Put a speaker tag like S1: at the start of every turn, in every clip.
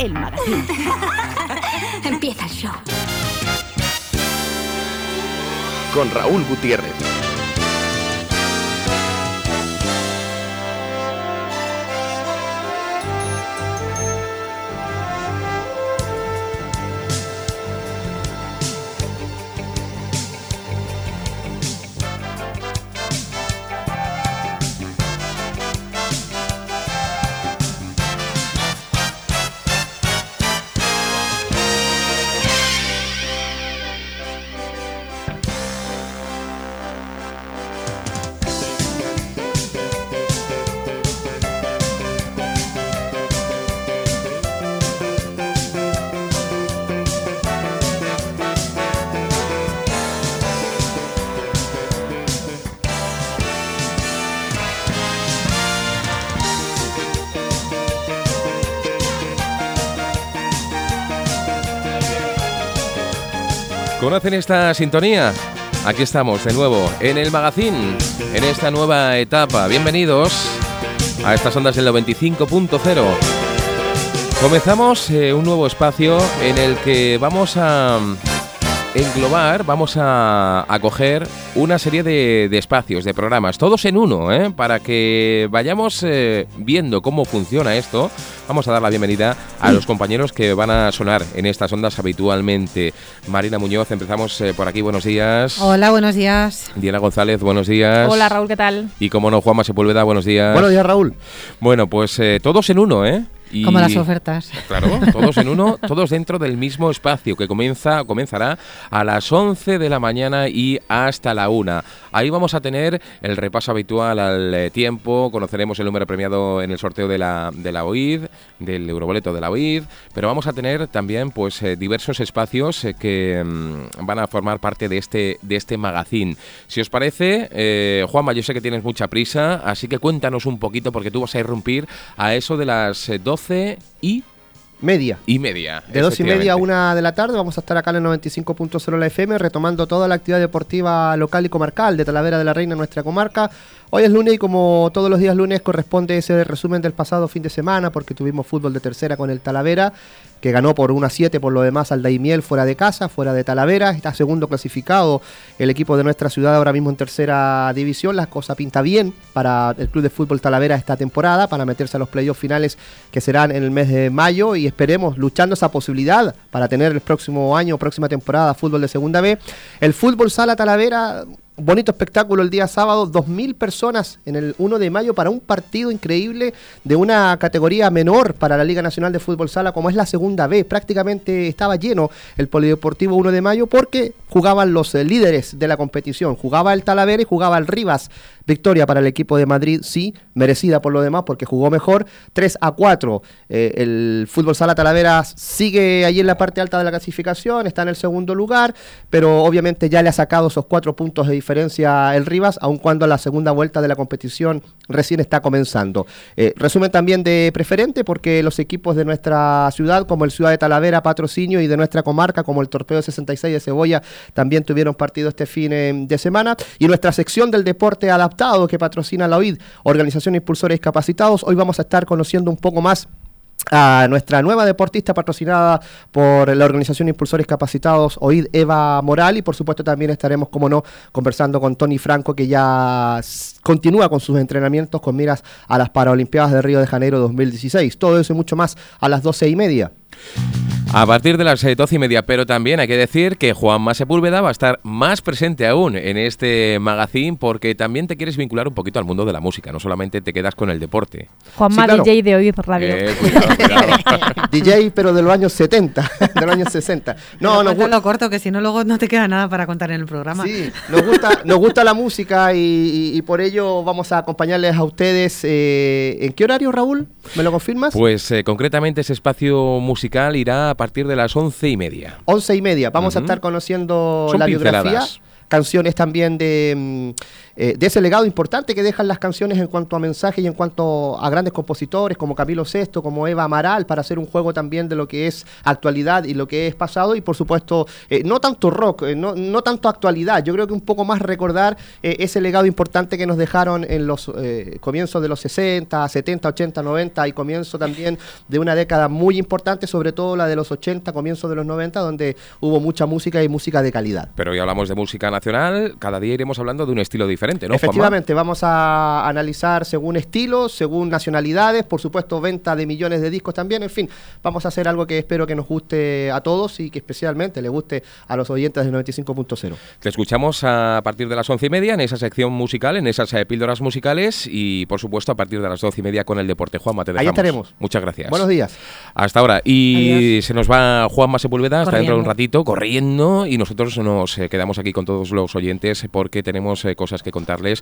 S1: el magazín.
S2: Empieza el show.
S3: Con Raúl Gutiérrez.
S4: ¿Conocen esta sintonía? Aquí estamos de nuevo en el magazín, en esta nueva etapa. Bienvenidos a estas ondas del 95.0. Comenzamos un nuevo espacio en el que vamos a englobar, vamos a acoger una serie de espacios, de programas, todos en uno, para que vayamos viendo cómo funciona esto. Vamos a dar la bienvenida a los compañeros que van a sonar en estas ondas habitualmente. Marina Muñoz, empezamos por aquí, buenos días.
S5: Hola, buenos días.
S4: Diana González, buenos días.
S1: Hola, Raúl, ¿qué tal?
S4: Y como no, Juanma Sepúlveda, buenos días.
S3: Buenos días, Raúl.
S4: Bueno, pues todos en uno, Y,
S5: como las ofertas.
S4: Claro, todos en uno, todos dentro del mismo espacio que comenzará a las 11 de la mañana y hasta la 1. Ahí vamos a tener el repaso habitual al tiempo, conoceremos el número premiado en el sorteo de la OID, del Euroboleto de la OID, pero vamos a tener también pues diversos espacios que van a formar parte de este magazín. Si os parece, Juanma, yo sé que tienes mucha prisa, así que cuéntanos un poquito porque tú vas a irrumpir a eso de las 12 y
S3: media.
S4: De
S3: 2:30 a 1 de la tarde vamos a estar acá en el 95.0 la FM retomando toda la actividad deportiva local y comarcal de Talavera de la Reina, nuestra comarca. Hoy es lunes y como todos los días lunes corresponde ese resumen del pasado fin de semana porque tuvimos fútbol de tercera con el Talavera que ganó por 1-7 por lo demás al Daimiel fuera de casa, fuera de Talavera. Está segundo clasificado el equipo de nuestra ciudad ahora mismo en tercera división. La cosa pinta bien para el Club de Fútbol Talavera esta temporada para meterse a los playoffs finales que serán en el mes de mayo y esperemos luchando esa posibilidad para tener el próximo año, próxima temporada, fútbol de segunda B. El Fútbol Sala Talavera, bonito espectáculo el día sábado, 2.000 personas en el 1 de mayo para un partido increíble de una categoría menor para la Liga Nacional de Fútbol Sala como es la segunda B. Prácticamente estaba lleno el Polideportivo 1 de mayo porque jugaban los líderes de la competición. Jugaba el Talavera y jugaba el Rivas. Victoria para el equipo de Madrid, sí, merecida por lo demás porque jugó mejor, 3-4. El Fútbol Sala Talavera sigue ahí en la parte alta de la clasificación, está en el segundo lugar, pero obviamente ya le ha sacado esos 4 puntos de diferencia el Rivas, aun cuando la segunda vuelta de la competición recién está comenzando. Resumen también de preferente porque los equipos de nuestra ciudad, como el Ciudad de Talavera, Patrocinio, y de nuestra comarca, como el Torpedo 66 de Cebolla, también tuvieron partido este fin de semana. Y nuestra sección del deporte adaptado que patrocina la OID, Organización de Impulsores Discapacitados, hoy vamos a estar conociendo un poco más a nuestra nueva deportista patrocinada por la Organización de Impulsores Capacitados OID, Eva Moral, y por supuesto también estaremos, como no, conversando con Tony Franco, que ya continúa con sus entrenamientos con miras a las Paralimpiadas de Río de Janeiro 2016. Todo eso y mucho más a las 12:30.
S4: A partir de las 12:30, pero también hay que decir que Juanma Sepúlveda va a estar más presente aún en este magazín porque también te quieres vincular un poquito al mundo de la música, no solamente te quedas con el deporte.
S1: Juanma, sí, claro. DJ de OID Radio.
S4: Cuidado.
S3: DJ, pero de los años 70, de los años 60.
S5: No, lo corto, que si no luego no te queda nada para contar en el programa.
S3: Sí, nos gusta la música y por ello vamos a acompañarles a ustedes. ¿En qué horario, Raúl? ¿Me lo confirmas?
S4: Pues concretamente ese espacio musical irá a partir de las 11:30.
S3: 11:30. Vamos a estar conociendo la biografía. Canciones también de ese legado importante que dejan las canciones en cuanto a mensajes y en cuanto a grandes compositores como Camilo Sesto, como Eva Amaral, para hacer un juego también de lo que es actualidad y lo que es pasado, y por supuesto no tanto rock, no tanto actualidad, yo creo que un poco más recordar ese legado importante que nos dejaron en los comienzos de los 60, 70, 80, 90 y comienzo también de una década muy importante, sobre todo la de los 80, comienzos de los 90, donde hubo mucha música y música de calidad.
S4: Pero hoy hablamos de música nacional, cada día iremos hablando de un estilo diferente, ¿no,
S3: Efectivamente,
S4: Juanma?
S3: vamos a analizar según estilos, según nacionalidades, por supuesto venta de millones de discos también, en fin, vamos a hacer algo que espero que nos guste a todos y que especialmente le guste a los oyentes del 95.0.
S4: Te escuchamos a partir de las 11:30 en esa sección musical, en esas píldoras musicales y por supuesto a partir de las 12:30 con el deporte. Juanma, te dejamos.
S3: Ahí estaremos.
S4: Muchas gracias.
S3: Buenos días.
S4: Hasta ahora. Y
S5: Adiós.
S4: se nos va Juanma Sepúlveda hasta dentro de un
S5: Corriendo.
S4: ratito, corriendo, y nosotros nos quedamos aquí con todos los oyentes porque tenemos cosas que contarles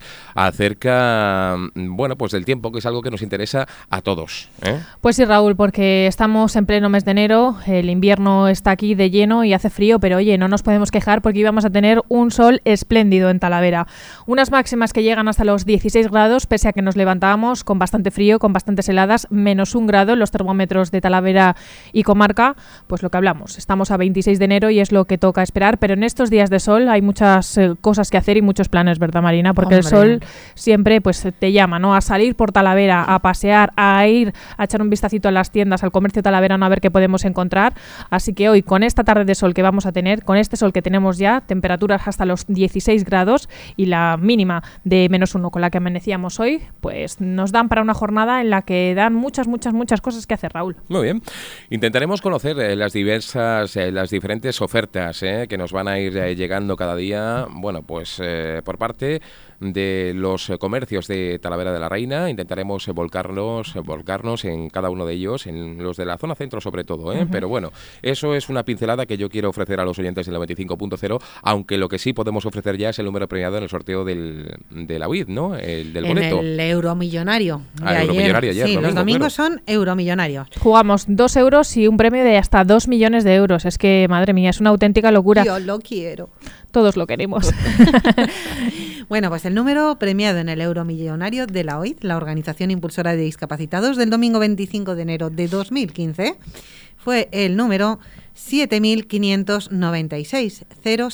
S4: acerca, bueno, pues del tiempo, que es algo que nos interesa a todos, ¿eh?
S1: Pues sí, Raúl, porque estamos en pleno mes de enero, el invierno está aquí de lleno y hace frío, pero oye, no nos podemos quejar porque íbamos a tener un sol espléndido en Talavera. Unas máximas que llegan hasta los 16 grados, pese a que nos levantábamos con bastante frío, con bastantes heladas, -1 grado en los termómetros de Talavera y comarca, pues lo que hablamos. Estamos a 26 de enero y es lo que toca esperar, pero en estos días de sol hay muchas cosas que hacer y muchos planes, ¿verdad, Marina? Porque el sol siempre pues te llama, ¿no? A salir por Talavera, a pasear, a ir a echar un vistacito a las tiendas, al comercio talaverano, a ver qué podemos encontrar. Así que hoy, con esta tarde de sol que vamos a tener, con este sol que tenemos ya, temperaturas hasta los 16 grados y la mínima de -1 con la que amanecíamos hoy, pues nos dan para una jornada en la que dan muchas cosas que hacer, Raúl.
S4: Muy bien. Intentaremos conocer las diferentes ofertas que nos van a ir llegando cada día, bueno, pues por parte de los comercios de Talavera de la Reina. Intentaremos volcarnos en cada uno de ellos, en los de la zona centro sobre todo, pero bueno, eso es una pincelada que yo quiero ofrecer a los oyentes del 95.0, aunque lo que sí podemos ofrecer ya es el número premiado en el sorteo de la UID, ¿no? El del boleto.
S5: En el Euromillonario.
S4: El Euromillonario ayer,
S5: sí,
S4: domingo,
S5: los domingos
S4: claro.
S5: son Euromillonarios.
S1: Jugamos 2 euros y un premio de hasta 2 millones de euros. Es que, madre mía, es una auténtica locura.
S5: Yo lo quiero.
S1: Todos lo queremos.
S5: Bueno, pues el número premiado en el Euromillonario de la OID, la Organización Impulsora de Discapacitados, del domingo 25 de enero de 2015, fue el número 7596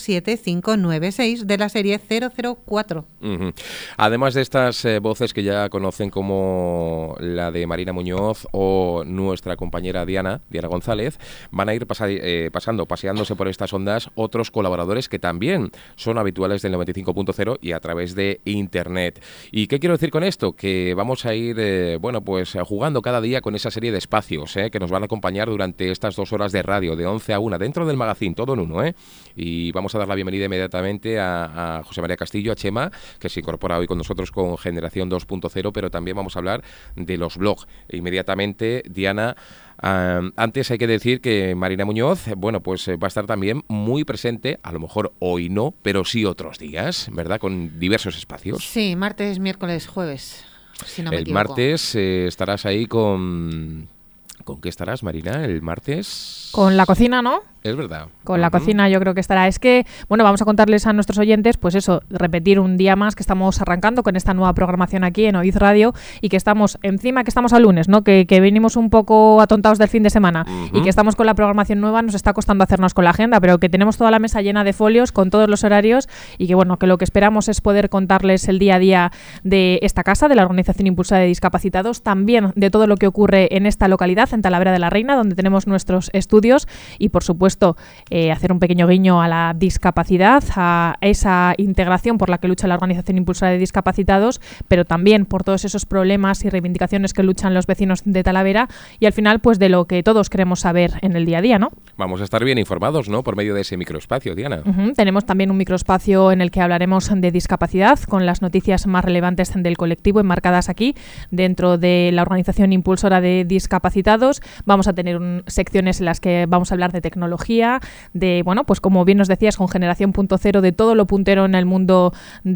S5: 07596 de la serie 004.
S4: Uh-huh. Además de estas voces que ya conocen como la de Marina Muñoz o nuestra compañera Diana González, van a ir paseándose por estas ondas otros colaboradores que también son habituales del 95.0 y a través de internet. ¿Y qué quiero decir con esto? Que vamos a ir jugando cada día con esa serie de espacios que nos van a acompañar durante estas 2 horas de radio, de 11 a 1, dentro del magazín, todo en uno, Y vamos a dar la bienvenida inmediatamente a José María Castillo, a Chema, que se incorpora hoy con nosotros con Generación 2.0, pero también vamos a hablar de los blogs. Inmediatamente, Diana, antes hay que decir que Marina Muñoz, bueno, pues va a estar también muy presente, a lo mejor hoy no, pero sí otros días, ¿verdad? Con diversos espacios.
S5: Sí, martes, miércoles, jueves, si no me equivoco.
S4: El martes estarás ahí con... ¿Con qué estarás, Marina, el martes?
S1: Con la cocina, ¿no?
S4: Es verdad.
S1: Con la cocina yo creo que estará. Es que, bueno, vamos a contarles a nuestros oyentes, pues eso, repetir un día más que estamos arrancando con esta nueva programación aquí en OID Radio y que estamos encima, que estamos a lunes, ¿no? Que venimos un poco atontados del fin de semana y que estamos con la programación nueva, nos está costando hacernos con la agenda, pero que tenemos toda la mesa llena de folios con todos los horarios y que, bueno, que lo que esperamos es poder contarles el día a día de esta casa, de la Organización Impulsora de Discapacitados, también de todo lo que ocurre en esta localidad, en Talavera de la Reina, donde tenemos nuestros estudios y, por supuesto, hacer un pequeño guiño a la discapacidad, a esa integración por la que lucha la Organización Impulsora de Discapacitados, pero también por todos esos problemas y reivindicaciones que luchan los vecinos de Talavera y al final pues de lo que todos queremos saber en el día a día, ¿no?
S4: Vamos a estar bien informados, ¿no? Por medio de ese microespacio, Diana.
S1: Tenemos también un microespacio en el que hablaremos de discapacidad con las noticias más relevantes del colectivo enmarcadas aquí dentro de la Organización Impulsora de Discapacitados. Vamos a tener secciones en las que vamos a hablar de tecnología tecnología, de, bueno, pues como bien nos decías, con Generación .0, de todo lo puntero en el mundo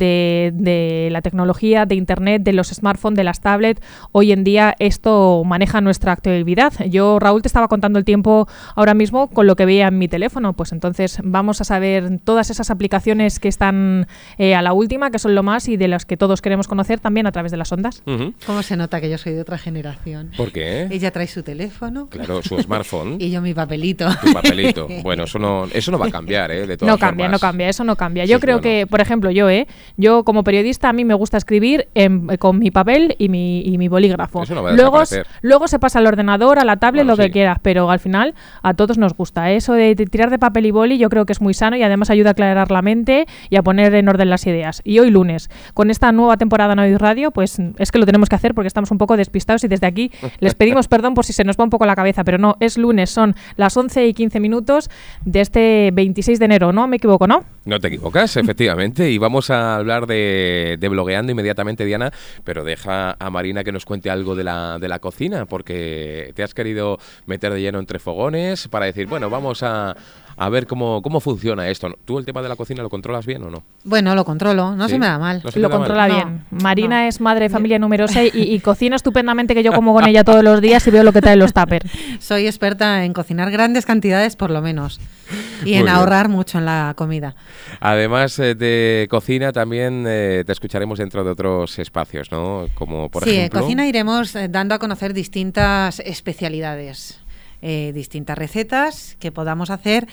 S1: de la tecnología, de Internet, de los smartphones, de las tablets. Hoy en día esto maneja nuestra actividad. Yo, Raúl, te estaba contando el tiempo ahora mismo con lo que veía en mi teléfono, pues entonces vamos a saber todas esas aplicaciones que están a la última, que son lo más y de las que todos queremos conocer también a través de las ondas.
S5: ¿Cómo se nota que yo soy de otra generación?
S4: ¿Por qué?
S5: Ella trae su teléfono.
S4: Claro, su smartphone.
S5: Y yo mi papelito.
S4: Tu papelito. Bueno, eso no va a cambiar, de todas formas.
S1: No cambia, eso no cambia.
S4: Eso
S1: Yo
S4: es
S1: creo
S4: bueno.
S1: que, por ejemplo, yo como periodista, a mí me gusta escribir con mi papel y mi bolígrafo.
S4: Eso no va a desaparecer.
S1: Luego se pasa al ordenador, a la tablet,
S4: Bueno,
S1: lo que
S4: sí.
S1: quieras, pero al final a todos nos gusta. Eso de tirar de papel y boli yo creo que es muy sano y además ayuda a aclarar la mente y a poner en orden las ideas. Y hoy lunes, con esta nueva temporada en Hoy Radio, pues es que lo tenemos que hacer porque estamos un poco despistados y desde aquí les pedimos perdón por si se nos va un poco la cabeza, pero no, es lunes, son las 11:15 de este 26 de enero, ¿no? Me equivoco, ¿no?
S4: No te equivocas, efectivamente, y vamos a hablar de blogueando inmediatamente, Diana, pero deja a Marina que nos cuente algo de la cocina, porque te has querido meter de lleno entre fogones para decir, bueno, vamos a ver cómo funciona esto. ¿Tú el tema de la cocina lo controlas bien o no?
S5: Bueno, lo controlo, no
S4: ¿Sí?
S5: se me da mal.
S4: ¿No se te
S1: Lo
S4: da mal?
S1: controla
S5: No,
S1: bien. Marina
S5: no.
S1: es madre de familia numerosa y cocina estupendamente, que yo como con ella todos los días y veo lo que trae en los tuppers.
S5: Soy experta en cocinar grandes cantidades por lo menos y
S4: Muy
S5: en
S4: bien.
S5: ahorrar mucho en la comida.
S4: Además de cocina, también te escucharemos dentro de otros espacios, ¿no? Como por
S5: Sí, en
S4: ejemplo...
S5: cocina iremos dando a conocer distintas especialidades. Distintas recetas que podamos hacer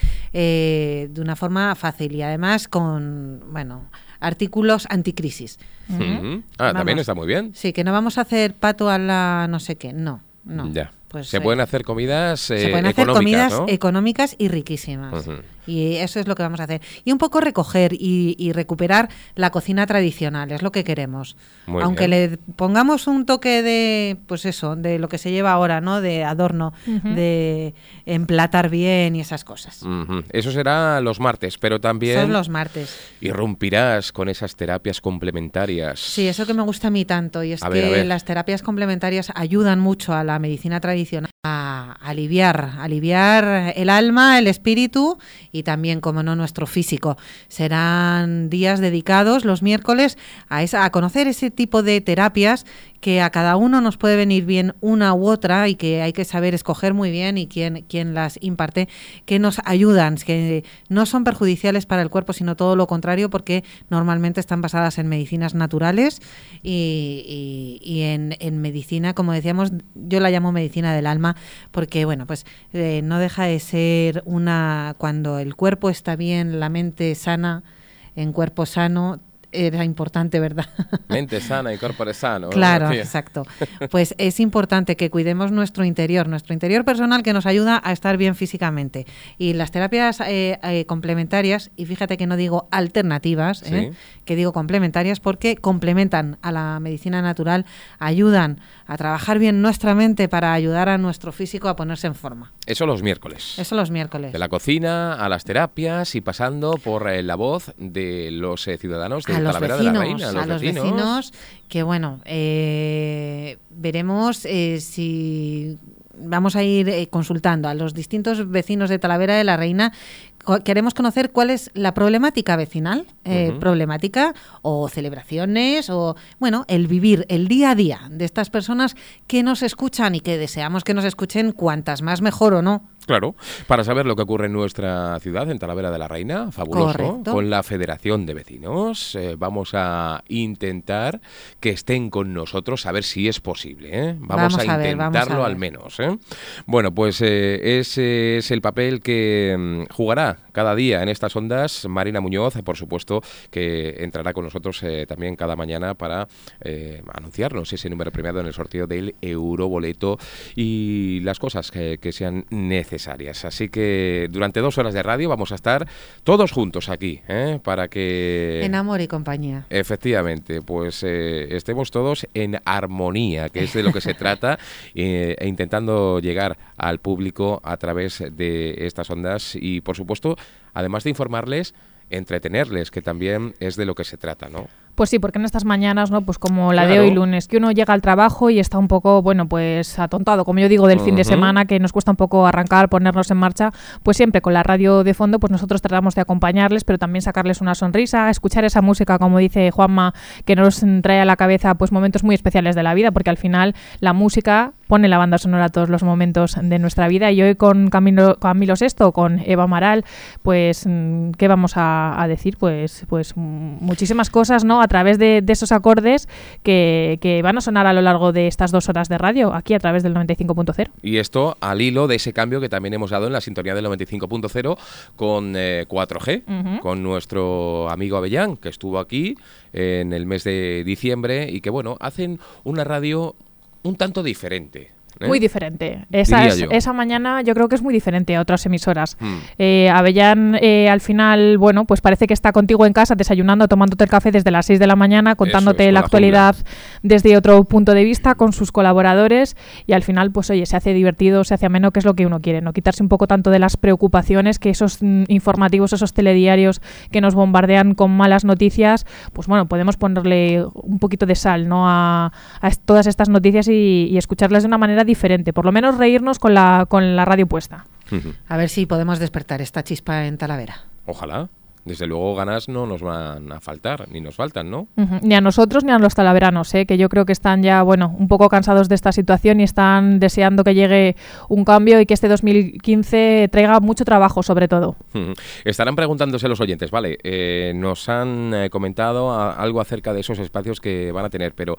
S5: de una forma fácil y además con, bueno, artículos anticrisis.
S4: Ujú. También
S5: Vamos.
S4: está muy bien.
S5: Sí, que no vamos a hacer pato a la no sé qué, no.
S4: Ya.
S5: Pues,
S4: se pueden hacer comidas
S5: se pueden hacer
S4: económicas,
S5: comidas
S4: ¿no?
S5: económicas y riquísimas.
S4: Ujú.
S5: Y eso es lo que vamos a hacer. Y un poco recoger y recuperar la cocina tradicional, es lo que queremos.
S4: Muy
S5: Aunque
S4: bien.
S5: le pongamos un toque de, pues eso, de lo que se lleva ahora, ¿no? De adorno,
S1: Ujú.
S5: de emplatar bien y esas cosas.
S4: Ujú. Eso será los martes, pero también
S5: Son los martes.
S4: irrumpirás con esas terapias complementarias.
S5: Sí, eso que me gusta a mí tanto. Y es
S4: A ver, a
S5: que
S4: ver.
S5: las terapias complementarias ayudan mucho a la medicina tradicional a aliviar el alma, el espíritu y también, como no, nuestro físico. Serán días dedicados los miércoles a conocer ese tipo de terapias que a cada uno nos puede venir bien una u otra y que hay que saber escoger muy bien y quién las imparte, que nos ayudan, que no son perjudiciales para el cuerpo, sino todo lo contrario, porque normalmente están basadas en medicinas naturales y en medicina, como decíamos, yo la llamo medicina del alma, porque bueno, pues no deja de ser cuando el cuerpo está bien, la mente sana, en cuerpo sano, era importante, ¿verdad?
S4: Mente sana y cuerpo sano. ¿no?
S5: Claro,
S4: Sí.
S5: exacto. Pues es importante que cuidemos nuestro interior personal, que nos ayuda a estar bien físicamente. Y las terapias complementarias, y fíjate que no digo alternativas,
S4: Sí.
S5: que digo complementarias, porque complementan a la medicina natural, ayudan a trabajar bien nuestra mente para ayudar a nuestro físico a ponerse en forma.
S4: Eso los miércoles.
S5: Eso los miércoles.
S4: De la cocina a las terapias y pasando por la voz de los ciudadanos de
S5: A los
S4: Talavera de la
S5: vecinos,
S4: Reina.
S5: a los vecinos, que bueno, veremos si vamos a ir consultando a los distintos vecinos de Talavera de la Reina. Queremos conocer cuál es la problemática vecinal, problemática o celebraciones o, bueno, el vivir el día a día de estas personas que nos escuchan y que deseamos que nos escuchen cuantas más mejor o no.
S4: Claro, para saber lo que ocurre en nuestra ciudad, en Talavera de la Reina, fabuloso,
S5: Correcto.
S4: con la Federación de Vecinos. Vamos a intentar que estén con nosotros, a ver si es posible. Vamos a intentarlo al menos. Bueno, pues ese es el papel que jugará cada día en estas ondas Marina Muñoz, por supuesto, que entrará con nosotros también cada mañana para anunciarnos ese número premiado en el sorteo del Euroboleto y las cosas que sean necesarias. Así que durante 2 horas de radio vamos a estar todos juntos aquí, para que...
S5: En amor y compañía.
S4: Efectivamente, pues estemos todos en armonía, que es de lo que se trata, e intentando llegar al público a través de estas ondas y, por supuesto, además de informarles, entretenerles, que también es de lo que se trata, ¿no?
S1: Pues sí, porque en estas mañanas, ¿no? Pues como la de
S4: Claro.
S1: hoy lunes, que uno llega al trabajo y está un poco, bueno, pues atontado, como yo digo, del fin de semana, que nos cuesta un poco arrancar, ponernos en marcha, pues siempre con la radio de fondo, pues nosotros tratamos de acompañarles, pero también sacarles una sonrisa, escuchar esa música, como dice Juanma, que nos trae a la cabeza pues momentos muy especiales de la vida, porque al final la música pone la banda sonora a todos los momentos de nuestra vida. Y hoy con Camilo VI, con Eva Amaral, pues ¿qué vamos a decir? Pues muchísimas cosas, ¿no? A través de esos acordes que van a sonar a lo largo de estas 2 horas de radio, aquí a través del 95.0.
S4: Y esto al hilo de ese cambio que también hemos dado en la sintonía del 95.0 con 4G, con nuestro amigo Avellán, que estuvo aquí en el mes de diciembre y que, bueno, hacen una radio un tanto diferente.
S1: Muy diferente.
S4: Diría yo.
S1: Esa mañana yo creo que es muy diferente a otras emisoras. Avellán, al final, bueno, pues parece que está contigo en casa desayunando, tomándote el café desde las 6 de la mañana, contándote
S4: Eso es,
S1: la
S4: con la
S1: actualidad desde otro punto de vista, con sus colaboradores, y al final, pues oye, se hace divertido, se hace ameno, que es lo que uno quiere, ¿no? Quitarse un poco tanto de las preocupaciones que esos informativos, esos telediarios que nos bombardean con malas noticias, pues bueno, podemos ponerle un poquito de sal, ¿no? a todas estas noticias y escucharlas de una manera diferente, por lo menos reírnos con la radio puesta.
S5: A ver si podemos despertar esta chispa en Talavera.
S4: Ojalá. Desde luego ganas no nos van a faltar, ni nos faltan, ¿no?
S1: Ni a nosotros ni a los talaveranos, que yo creo que están ya, bueno, un poco cansados de esta situación y están deseando que llegue un cambio y que este 2015 traiga mucho trabajo, sobre todo.
S4: Estarán preguntándose los oyentes, vale, nos han comentado algo acerca de esos espacios que van a tener, pero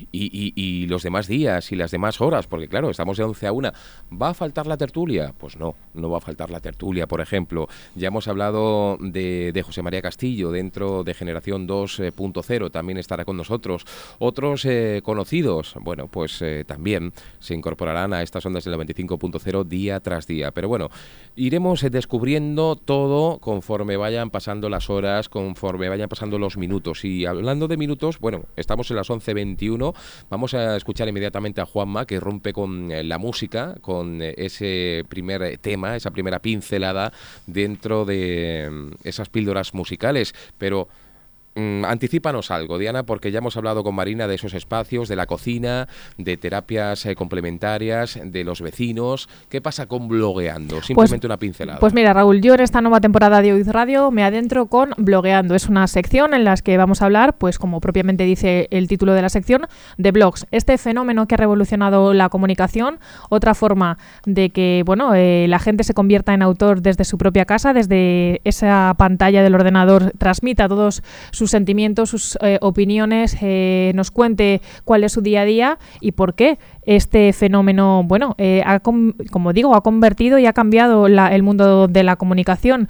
S4: ¿y los demás días y las demás horas? Porque claro, estamos de 11 a 1. ¿Va a faltar la tertulia? Pues no va a faltar la tertulia, por ejemplo. Ya hemos hablado de José María Castillo, dentro de Generación 2.0, también estará con nosotros. Otros conocidos, bueno, pues también se incorporarán a estas ondas del 95.0 día tras día. Pero bueno, iremos descubriendo todo conforme vayan pasando las horas, conforme vayan pasando los minutos. Y hablando de minutos, bueno, estamos en las 11:21. Vamos a escuchar inmediatamente a Juanma, que rompe con la música, con ese primer tema, esa primera pincelada dentro de esas píldoras musicales, pero anticípanos algo, Diana, porque ya hemos hablado con Marina de esos espacios, de la cocina, de terapias complementarias, de los vecinos. ¿Qué pasa con Blogueando? Simplemente una pincelada.
S1: Pues mira, Raúl, yo en esta nueva temporada de Oiz Radio me adentro con Blogueando. Es una sección en la que vamos a hablar, pues como propiamente dice el título de la sección, de blogs. Este fenómeno que ha revolucionado la comunicación, otra forma de que, bueno, la gente se convierta en autor desde su propia casa, desde esa pantalla del ordenador, transmita todos sus sentimientos, sus opiniones, nos cuente cuál es su día a día y por qué este fenómeno, bueno, como digo, ha convertido y ha cambiado el mundo de la comunicación.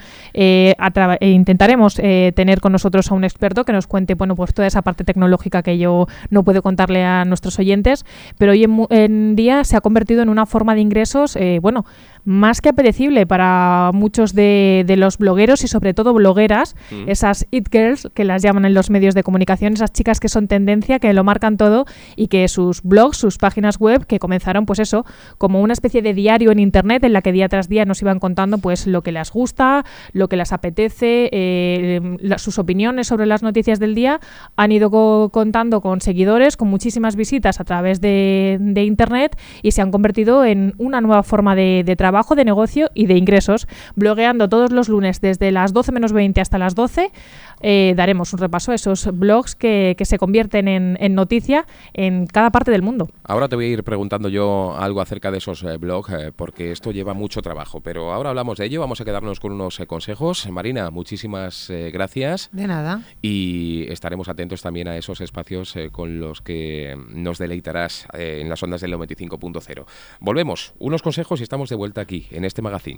S1: Intentaremos tener con nosotros a un experto que nos cuente, bueno, pues toda esa parte tecnológica que yo no puedo contarle a nuestros oyentes, pero hoy en día se ha convertido en una forma de ingresos, bueno, más que apetecible para muchos de los blogueros y sobre todo blogueras, esas it girls que las llaman en los medios de comunicación, esas chicas que son tendencia, que lo marcan todo y que sus blogs, sus páginas web, que comenzaron pues eso, como una especie de diario en internet en la que día tras día nos iban contando pues lo que les gusta, lo que les apetece, sus opiniones sobre las noticias del día, han ido contando con seguidores, con muchísimas visitas a través de internet y se han convertido en una nueva forma de trabajo, de negocio y de ingresos. Blogueando todos los lunes desde las 12 menos 20 hasta las 12, daremos un repaso a esos blogs que se convierten en noticia en cada parte del mundo.
S4: Ahora te voy a ir preguntando yo algo acerca de esos blogs, porque esto lleva mucho trabajo, pero ahora hablamos de ello. Vamos a quedarnos con unos consejos. Marina, muchísimas gracias.
S5: De nada.
S4: Y estaremos atentos también a esos espacios con los que nos deleitarás en las ondas del 95.0. Volvemos, unos consejos y estamos de vuelta aquí, en este magazine.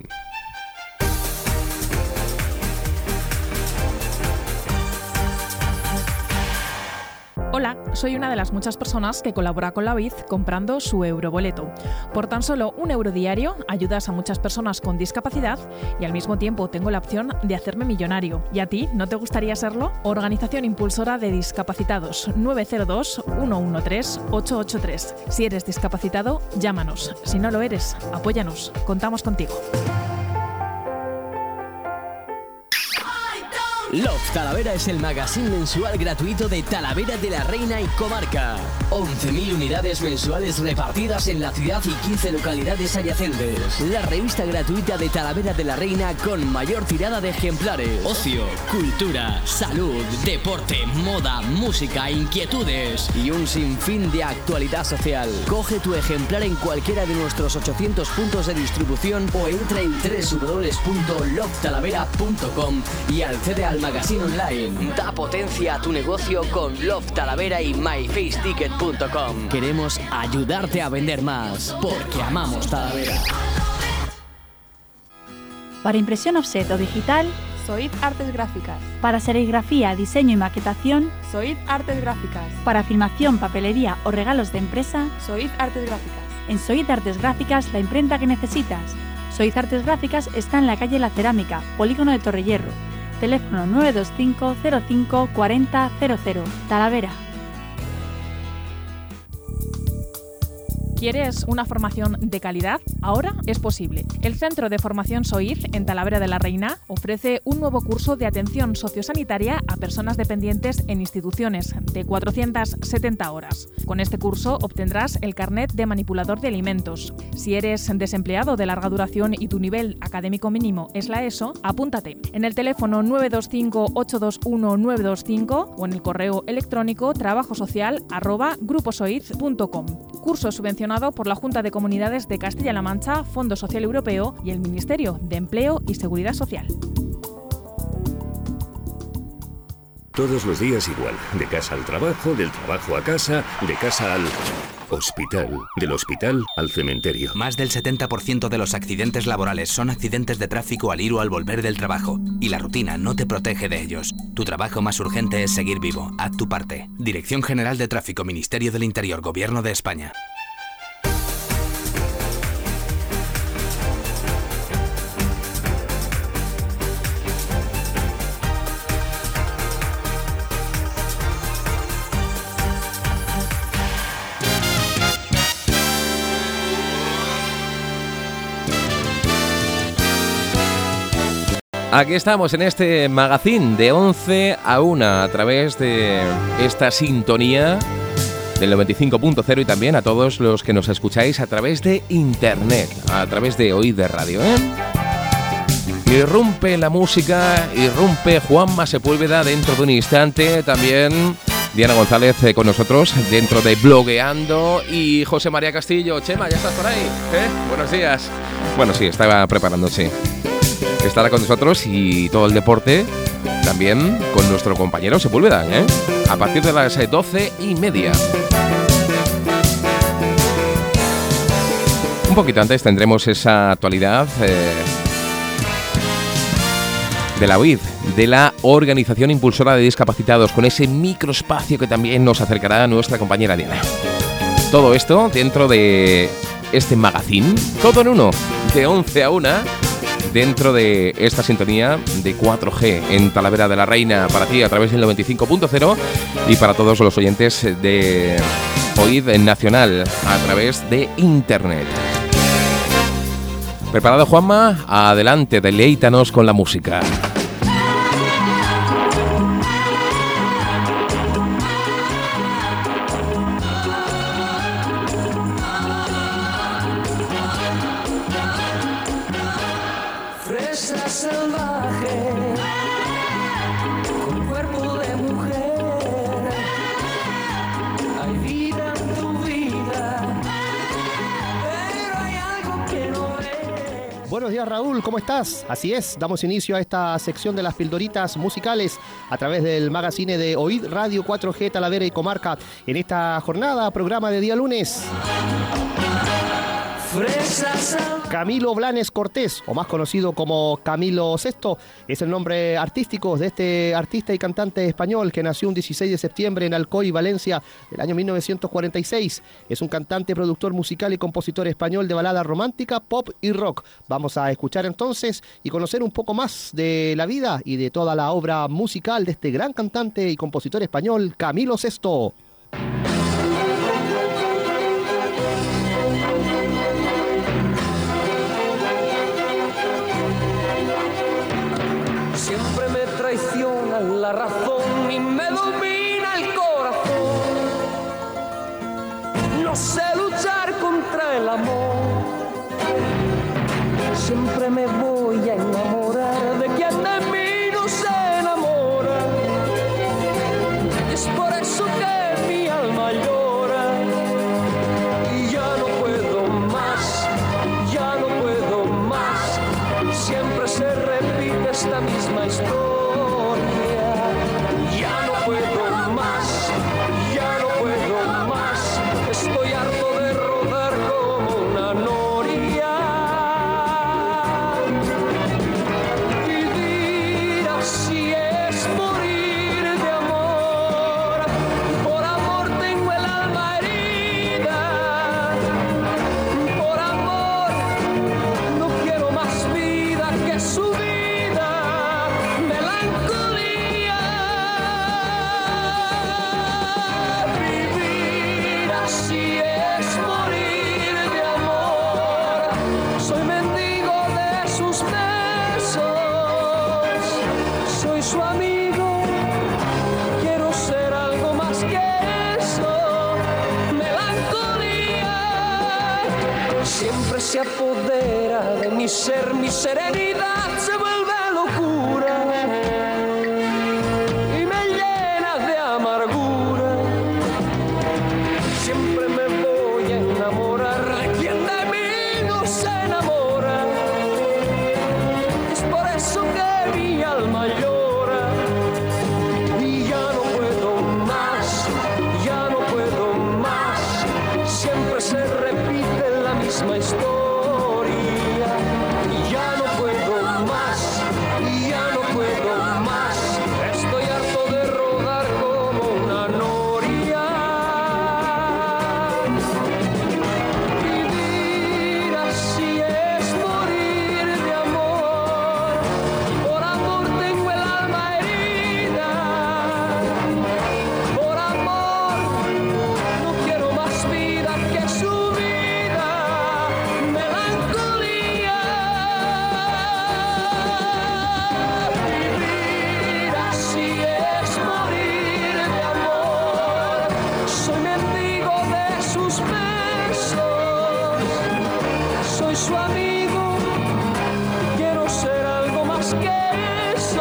S1: Hola, soy una de las muchas personas que colabora con la UIZ comprando su euroboleto. Por tan solo €1 diario ayudas a muchas personas con discapacidad y al mismo tiempo tengo la opción de hacerme millonario. ¿Y a ti no te gustaría serlo? Organización Impulsora de Discapacitados 902 113 883. Si eres discapacitado, llámanos. Si no lo eres, apóyanos. Contamos contigo.
S6: Love Talavera es el magazine mensual gratuito de Talavera de la Reina y comarca. 11.000 unidades mensuales repartidas en la ciudad y 15 localidades adyacentes. La revista gratuita de Talavera de la Reina con mayor tirada de ejemplares. Ocio, cultura, salud, deporte, moda, música, inquietudes y un sinfín de actualidad social. Coge tu ejemplar en cualquiera de nuestros 800 puntos de distribución o entra en www.lovetalavera.com y accede al magazine online. Da potencia a tu negocio con Love Talavera y myfaceticket.com. Queremos ayudarte a vender más porque amamos Talavera.
S7: Para impresión offset o digital,
S8: Soid Artes Gráficas.
S7: Para serigrafía, diseño y maquetación,
S8: Soid Artes Gráficas.
S7: Para filmación, papelería o regalos de empresa,
S8: Soid Artes Gráficas.
S7: En Soid Artes Gráficas, la imprenta que necesitas. Soid Artes Gráficas está en la calle La Cerámica, Polígono de Torrehierro. Teléfono 925 05 40 00, Talavera.
S1: ¿Quieres una formación de calidad? Ahora es posible. El Centro de Formación SOID en Talavera de la Reina ofrece un nuevo curso de atención sociosanitaria a personas dependientes en instituciones de 470 horas. Con este curso obtendrás el carnet de manipulador de alimentos. Si eres desempleado de larga duración y tu nivel académico mínimo es la ESO, apúntate en el teléfono 925 821 925 o en el correo electrónico trabajosocial@gruposoid.com. Curso subvencionado por la Junta de Comunidades de Castilla-La Mancha, Fondo Social Europeo y el Ministerio de Empleo y Seguridad Social.
S9: Todos los días igual, de casa al trabajo, del trabajo a casa, de casa al hospital, del hospital al cementerio.
S10: Más del 70% de los accidentes laborales son accidentes de tráfico al ir o al volver del trabajo, y la rutina no te protege de ellos. Tu trabajo más urgente es seguir vivo. Haz tu parte. Dirección General de Tráfico, Ministerio del Interior, Gobierno de España.
S4: Aquí estamos en este magazine de 11 a 1 a través de esta sintonía del 95.0 y también a todos los que nos escucháis a través de internet, a través de Oíd de Radio, Irrumpe la música, irrumpe Juanma Sepúlveda dentro de un instante, también Diana González con nosotros dentro de Blogueando y José María Castillo. Chema, ¿ya estás por ahí? Buenos días. Bueno, sí, estaba preparándose. Estará con nosotros y todo el deporte también con nuestro compañero Sepúlveda, a partir de las 12:30. Un poquito antes tendremos esa actualidad de la OID, de la Organización Impulsora de Discapacitados, con ese microespacio que también nos acercará a nuestra compañera Diana. Todo esto dentro de este magazine, todo en uno, de 11 a 1, dentro de esta sintonía de 4G en Talavera de la Reina, para ti a través del 95.0 y para todos los oyentes de OID Nacional a través de internet. ¿Preparado, Juanma? Adelante, deleítanos con la música.
S3: Buenos días, Raúl, ¿cómo estás? Así es, damos inicio a esta sección de las pildoritas musicales a través del magazine de OID Radio 4G Talavera y Comarca en esta jornada, programa de día lunes. Camilo Blanes Cortés, o más conocido como Camilo Sesto, es el nombre artístico de este artista y cantante español que nació un 16 de septiembre en Alcoy, Valencia, del año 1946. Es un cantante, productor musical y compositor español de balada romántica, pop y rock. Vamos a escuchar entonces y conocer un poco más de la vida y de toda la obra musical de este gran cantante y compositor español, Camilo Sesto.
S11: Siempre me traiciona Siempre me voy a enamorar de quien de mí no se enamora. Es por eso que mi alma llora. Y ya no puedo más, ya no puedo más. Siempre se repite esta misma historia. Ya no puedo más, ya no puedo más. Estoy harto de rodar como una noria. Vivir así es morir de amor. Por amor tengo el alma herida. Por amor no quiero más vida que su vida. Melancolía. Vivir así es morir de amor. Soy mendigo de sus besos. Soy su amigo. Quiero ser algo más que eso. Melancolía. Siempre se apodera de mi ser, mi serenidad se vuelve locura y me llena de amargura. Siempre me voy a enamorar de quien de mí no se enamora. Es por eso que mi alma llora. Y ya no puedo más, ya no puedo más. Siempre se repite la misma historia. Y ya no puedo más, y ya no puedo más. Estoy harto de rodar como una noria. Vivir así es morir de amor. Por amor tengo el alma herida. Por amor no quiero más vida que su vida. Melancolía. Vivir así es morir de amor. Soy mendigo de sus besos. Soy su amigo. Quiero ser algo más que eso.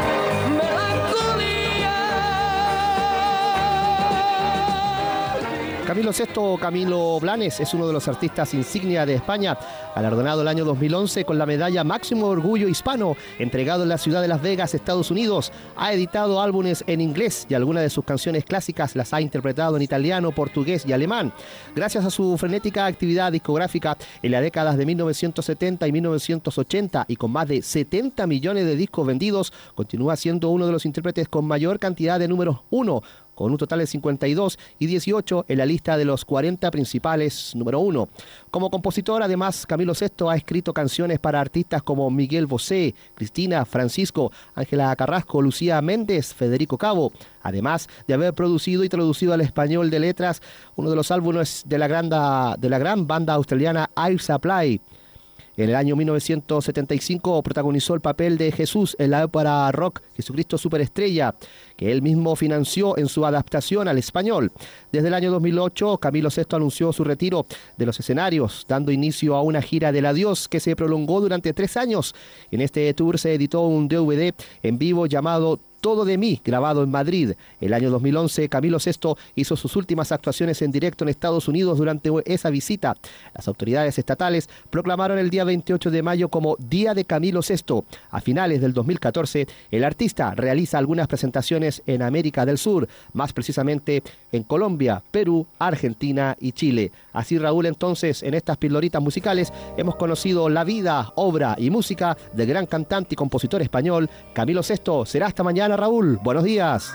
S11: Melancolía.
S3: Camilo VI, Camilo Blanes, es uno de los artistas insignia de España, galardonado el año 2011 con la medalla Máximo Orgullo Hispano, entregado en la ciudad de Las Vegas, Estados Unidos. Ha editado álbumes en inglés y algunas de sus canciones clásicas las ha interpretado en italiano, portugués y alemán. Gracias a su frenética actividad discográfica en las décadas de 1970 y 1980 y con más de 70 millones de discos vendidos, continúa siendo uno de los intérpretes con mayor cantidad de números 1, con un total de 52 y 18 en la lista de los 40 principales número 1. Como compositor, además, Camilo VI ha escrito canciones para artistas como Miguel Bosé, Cristina Francisco, Ángela Carrasco, Lucía Méndez, Federico Cabo, además de haber producido y traducido al español de letras uno de los álbumes de la gran banda australiana Air Supply. En el año 1975 protagonizó el papel de Jesús en la ópera rock Jesucristo Superestrella, que él mismo financió en su adaptación al español. Desde el año 2008, Camilo VI anunció su retiro de los escenarios, dando inicio a una gira del adiós que se prolongó durante 3 años. En este tour se editó un DVD en vivo llamado Todo de mí, grabado en Madrid. El año 2011, Camilo VI hizo sus últimas actuaciones en directo en Estados Unidos durante esa visita. Las autoridades estatales proclamaron el día 28 de mayo como Día de Camilo VI. A finales del 2014, el artista realiza algunas presentaciones en América del Sur, más precisamente en Colombia, Perú, Argentina y Chile. Así, Raúl, entonces, en estas pildoritas musicales hemos conocido la vida, obra y música del gran cantante y compositor español Camilo VI. Será hasta mañana, Raúl. Buenos días.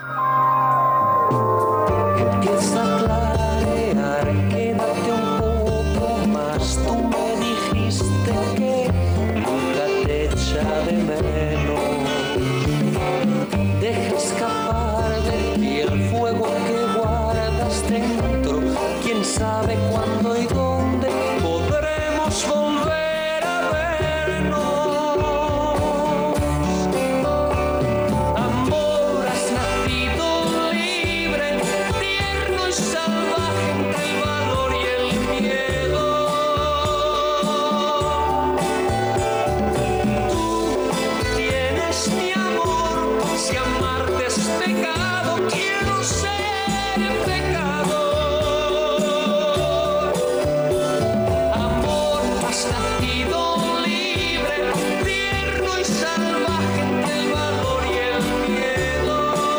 S11: Empieza a clarear, quédate un poco más. Tú me dijiste que nunca te echa de menos. Deja escapar de ti el fuego que guardas dentro. Quién sabe cuándo y dónde podremos volver a vernos. Amor, has nacido libre, tierno y has nacido libre, tierno y salvaje entre el valor y el miedo.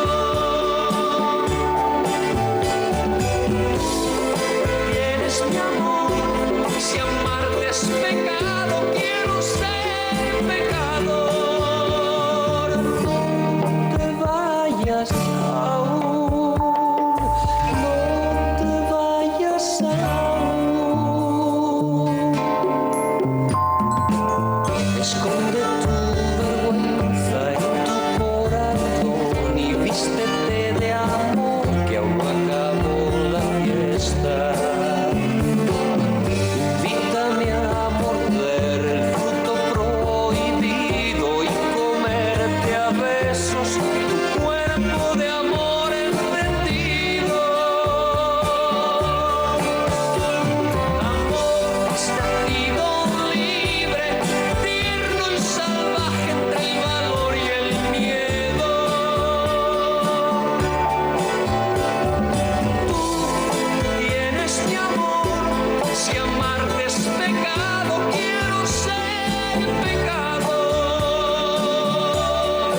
S11: Tienes mi amor, si amarte es pecado, quiero ser pecador. No te vayas aún, no te vayas aún. Esconde tu vergüenza en tu corazón y vístete de amor, que aún no acabó la fiesta. Invítame a morder el fruto prohibido y comerte a besos tu cuerpo de amor encendido. Amor, has nacido libre, tierno y salvaje entre el valor y el miedo. Tú tienes mi amor, si amarte es pecado, quiero ser pecador.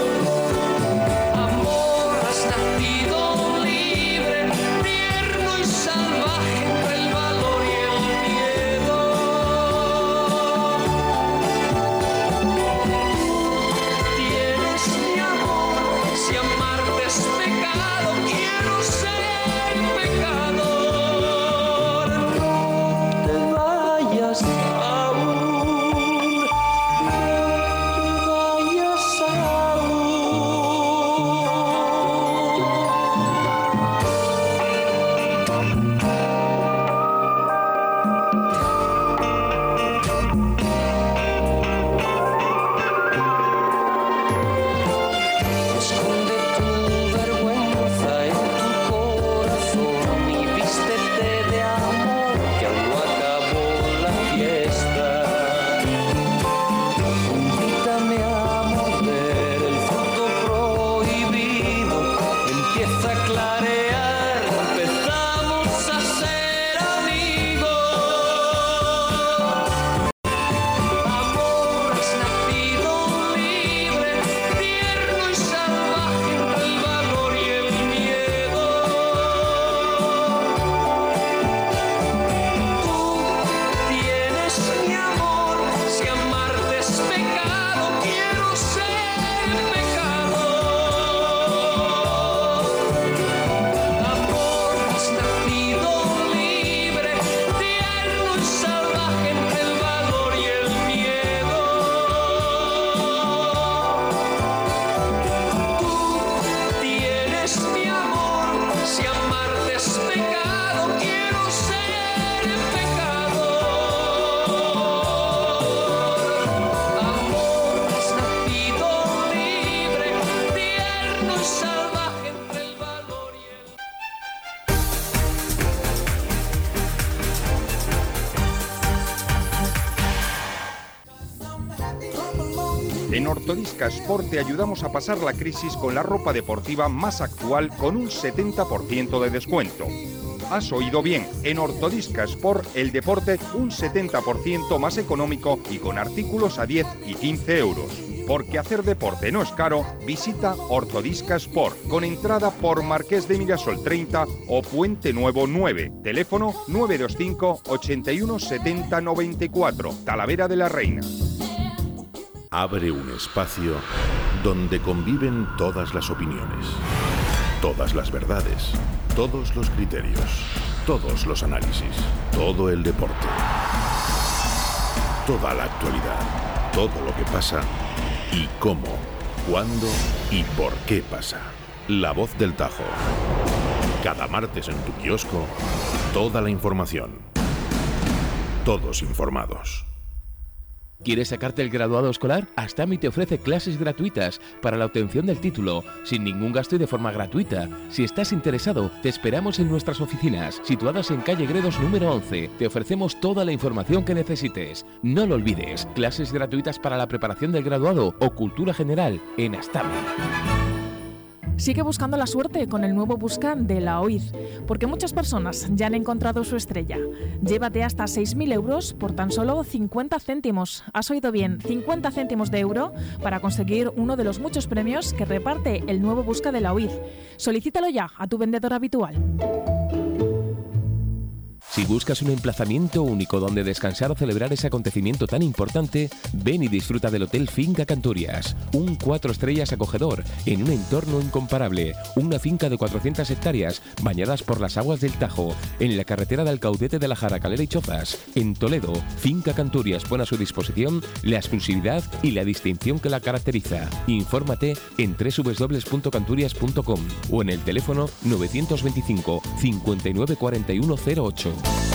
S11: Amor, has nacido libre, tierno y salvaje entre el valor y el miedo. Tienes mi amor, si amarte es pecado, quiero ser pecador. No te vayas aún, no te vayas aún. Esconde tu vergüenza en tu corazón y vístete de amor, que aún no acabó la fiesta. Invítame a morder el fruto prohibido, empieza a clarear, empezamos a ser amigos. Amor, has nacido libre, tierno y salvaje entre el valor y el miedo. Tú tienes mi amor, si amarte es pecado, quiero ser pecador. Amor, has nacido libre, tierno y salvaje entre el valor y el miedo. Tú tienes mi amor, si amarte es pecado, quiero ser pecador. Amor, has nacido libre, tierno y salvaje entre el valor y el
S12: En Ortodisca Sport te ayudamos a pasar la crisis con la ropa deportiva más actual con un 70% de descuento. Has oído bien, en Ortodisca Sport el deporte un 70% más económico y con artículos a 10 y 15 euros. Porque hacer deporte no es caro, visita Ortodisca Sport con entrada por Marqués de Mirasol 30 o Puente Nuevo 9. Teléfono 925 81 70 94, Talavera de la Reina.
S13: Abre un espacio donde conviven todas las opiniones, todas las verdades, todos los criterios, todos los análisis, todo el deporte, toda la actualidad, todo lo que pasa y cómo, cuándo y por qué pasa. La Voz del Tajo. Cada martes en tu kiosco, toda la información. Todos informados.
S4: ¿Quieres sacarte el graduado escolar? Astami te ofrece clases gratuitas para la obtención del título, sin ningún gasto y de forma gratuita. Si estás interesado, te esperamos en nuestras oficinas, situadas en calle Gredos número 11. Te ofrecemos toda la información que necesites. No lo olvides, clases gratuitas para la preparación del graduado o cultura general en Astami.
S1: Sigue buscando la suerte con el nuevo Busca de la OID, porque muchas personas ya han encontrado su estrella. Llévate hasta 6.000 euros por tan solo 50 céntimos. Has oído bien, 50 céntimos de euro para conseguir uno de los muchos premios que reparte el nuevo Busca de la OID. Solicítalo ya a tu vendedor habitual.
S4: Si buscas un emplazamiento único donde descansar o celebrar ese acontecimiento tan importante, ven y disfruta del Hotel Finca Cantorias. Un 4 estrellas acogedor, en un entorno incomparable. Una finca de 400 hectáreas, bañadas por las aguas del Tajo, en la carretera de Alcaudete de la Jaracalera y Chozas. En Toledo, Finca Cantorias pone a su disposición la exclusividad y la distinción que la caracteriza. Infórmate en www.canturias.com o en el teléfono 925 59 41 08.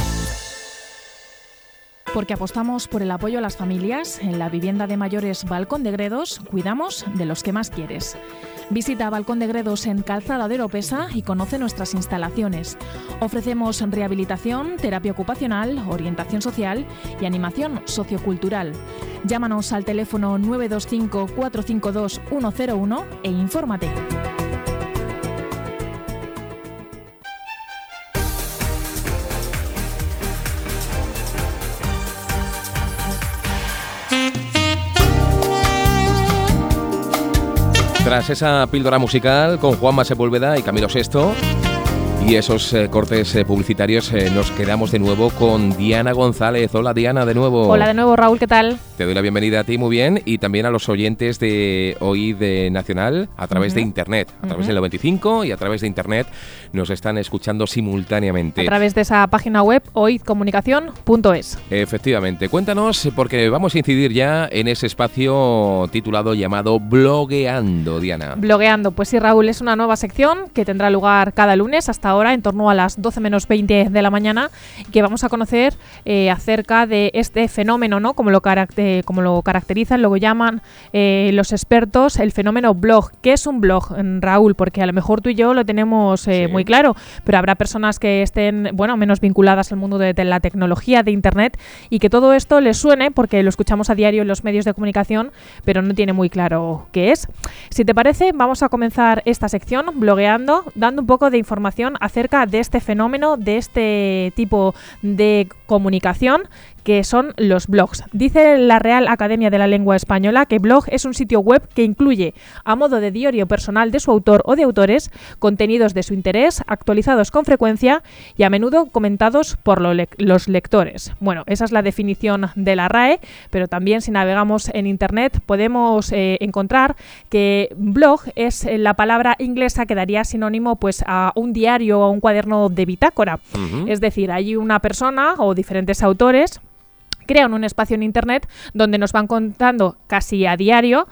S1: Porque apostamos por el apoyo a las familias, en la vivienda de mayores Balcón de Gredos, cuidamos de los que más quieres. Visita Balcón de Gredos en Calzada de Oropesa y conoce nuestras instalaciones. Ofrecemos rehabilitación, terapia ocupacional, orientación social y animación sociocultural. Llámanos al teléfono 925 452 101 e infórmate.
S4: Tras esa píldora musical con Juanma Sepúlveda y Camilo Sesto y esos cortes publicitarios, nos quedamos de nuevo con Diana González. Hola Diana, de nuevo.
S1: Hola de nuevo, Raúl, ¿qué tal?
S4: Te doy la bienvenida a ti, muy bien, y también a los oyentes de OID Nacional a través de Internet, a través del 95 y a través de Internet nos están escuchando simultáneamente.
S1: A través de esa página web oidcomunicación.es.
S4: Efectivamente. Cuéntanos, porque vamos a incidir ya en ese espacio titulado llamado Blogueando, Diana.
S1: Blogueando, pues sí, Raúl, es una nueva sección que tendrá lugar cada lunes hasta ahora, en torno a las 12 menos 20 de la mañana, que vamos a conocer acerca de este fenómeno, ¿no? Como lo caracterizan, lo llaman los expertos, el fenómeno blog. ¿Qué es un blog, Raúl? Porque a lo mejor tú y yo lo tenemos muy claro, pero habrá personas que estén, menos vinculadas al mundo de la tecnología, de Internet, y que todo esto les suene porque lo escuchamos a diario en los medios de comunicación, pero no tiene muy claro qué es. Si te parece, vamos a comenzar esta sección, Blogueando, dando un poco de información acerca de este fenómeno, de este tipo de comunicación que son los blogs. Dice la Real Academia de la Lengua Española que blog es un sitio web que incluye, a modo de diario personal de su autor o de autores, contenidos de su interés, actualizados con frecuencia y a menudo comentados por los lectores. Bueno, esa es la definición de la RAE, pero también si navegamos en Internet podemos encontrar que blog es la palabra inglesa que daría sinónimo pues a un diario o a un cuaderno de bitácora. Es decir, hay una persona o diferentes autores crean un espacio en Internet donde nos van contando casi a diario,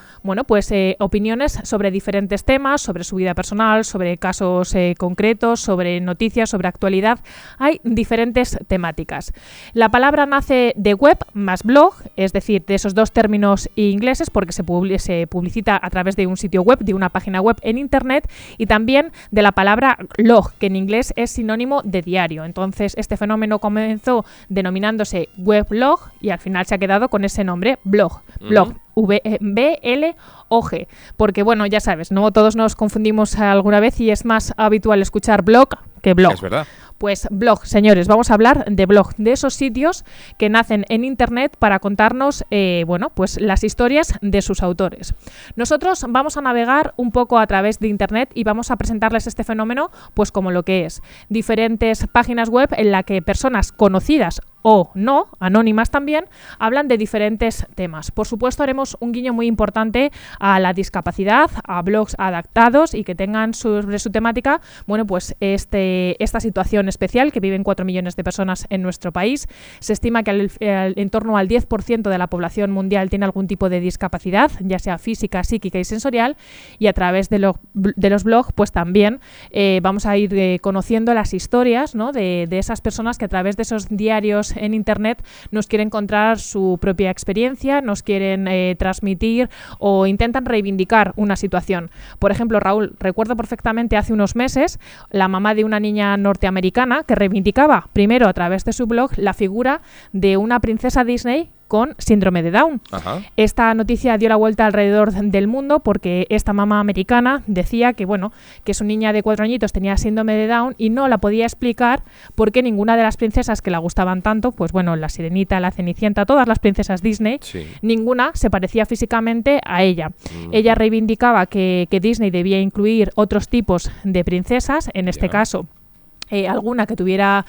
S1: opiniones sobre diferentes temas, sobre su vida personal, sobre casos concretos, sobre noticias, sobre actualidad. Hay diferentes temáticas. La palabra nace de web más blog, es decir, de esos dos términos ingleses, porque se publicita a través de un sitio web, de una página web en Internet, y también de la palabra log, que en inglés es sinónimo de diario. Entonces, este fenómeno comenzó denominándose weblog y al final se ha quedado con ese nombre, blog. Blog, B-L-O-G. Porque, ya sabes, no todos nos confundimos alguna vez y es más habitual escuchar blog que blog.
S4: Es verdad.
S1: Pues blog, señores, vamos a hablar de blog, de esos sitios que nacen en Internet para contarnos, las historias de sus autores. Nosotros vamos a navegar un poco a través de Internet y vamos a presentarles este fenómeno, pues como lo que es. Diferentes páginas web en la que personas conocidas o no, anónimas también, hablan de diferentes temas. Por supuesto, haremos un guiño muy importante a la discapacidad, a blogs adaptados y que tengan sobre su temática, esta situación especial que viven 4 millones de personas en nuestro país. Se estima que en torno al 10% de la población mundial tiene algún tipo de discapacidad, ya sea física, psíquica y sensorial, y a través de los blogs, pues también vamos a ir conociendo las historias, ¿no? de esas personas que a través de esos diarios en Internet nos quieren contar su propia experiencia, nos quieren transmitir o intentan reivindicar una situación. Por ejemplo, Raúl, recuerdo perfectamente hace unos meses la mamá de una niña norteamericana que reivindicaba primero a través de su blog la figura de una princesa Disney con síndrome de Down.
S4: Ajá.
S1: Esta noticia dio la vuelta alrededor del mundo porque esta mamá americana decía que, bueno, que su niña de 4 añitos tenía síndrome de Down y no la podía explicar porque ninguna de las princesas que la gustaban tanto, pues bueno, la Sirenita, la Cenicienta, todas las princesas Disney, ninguna se parecía físicamente a ella. Ella reivindicaba que Disney debía incluir otros tipos de princesas, en este caso alguna que tuviera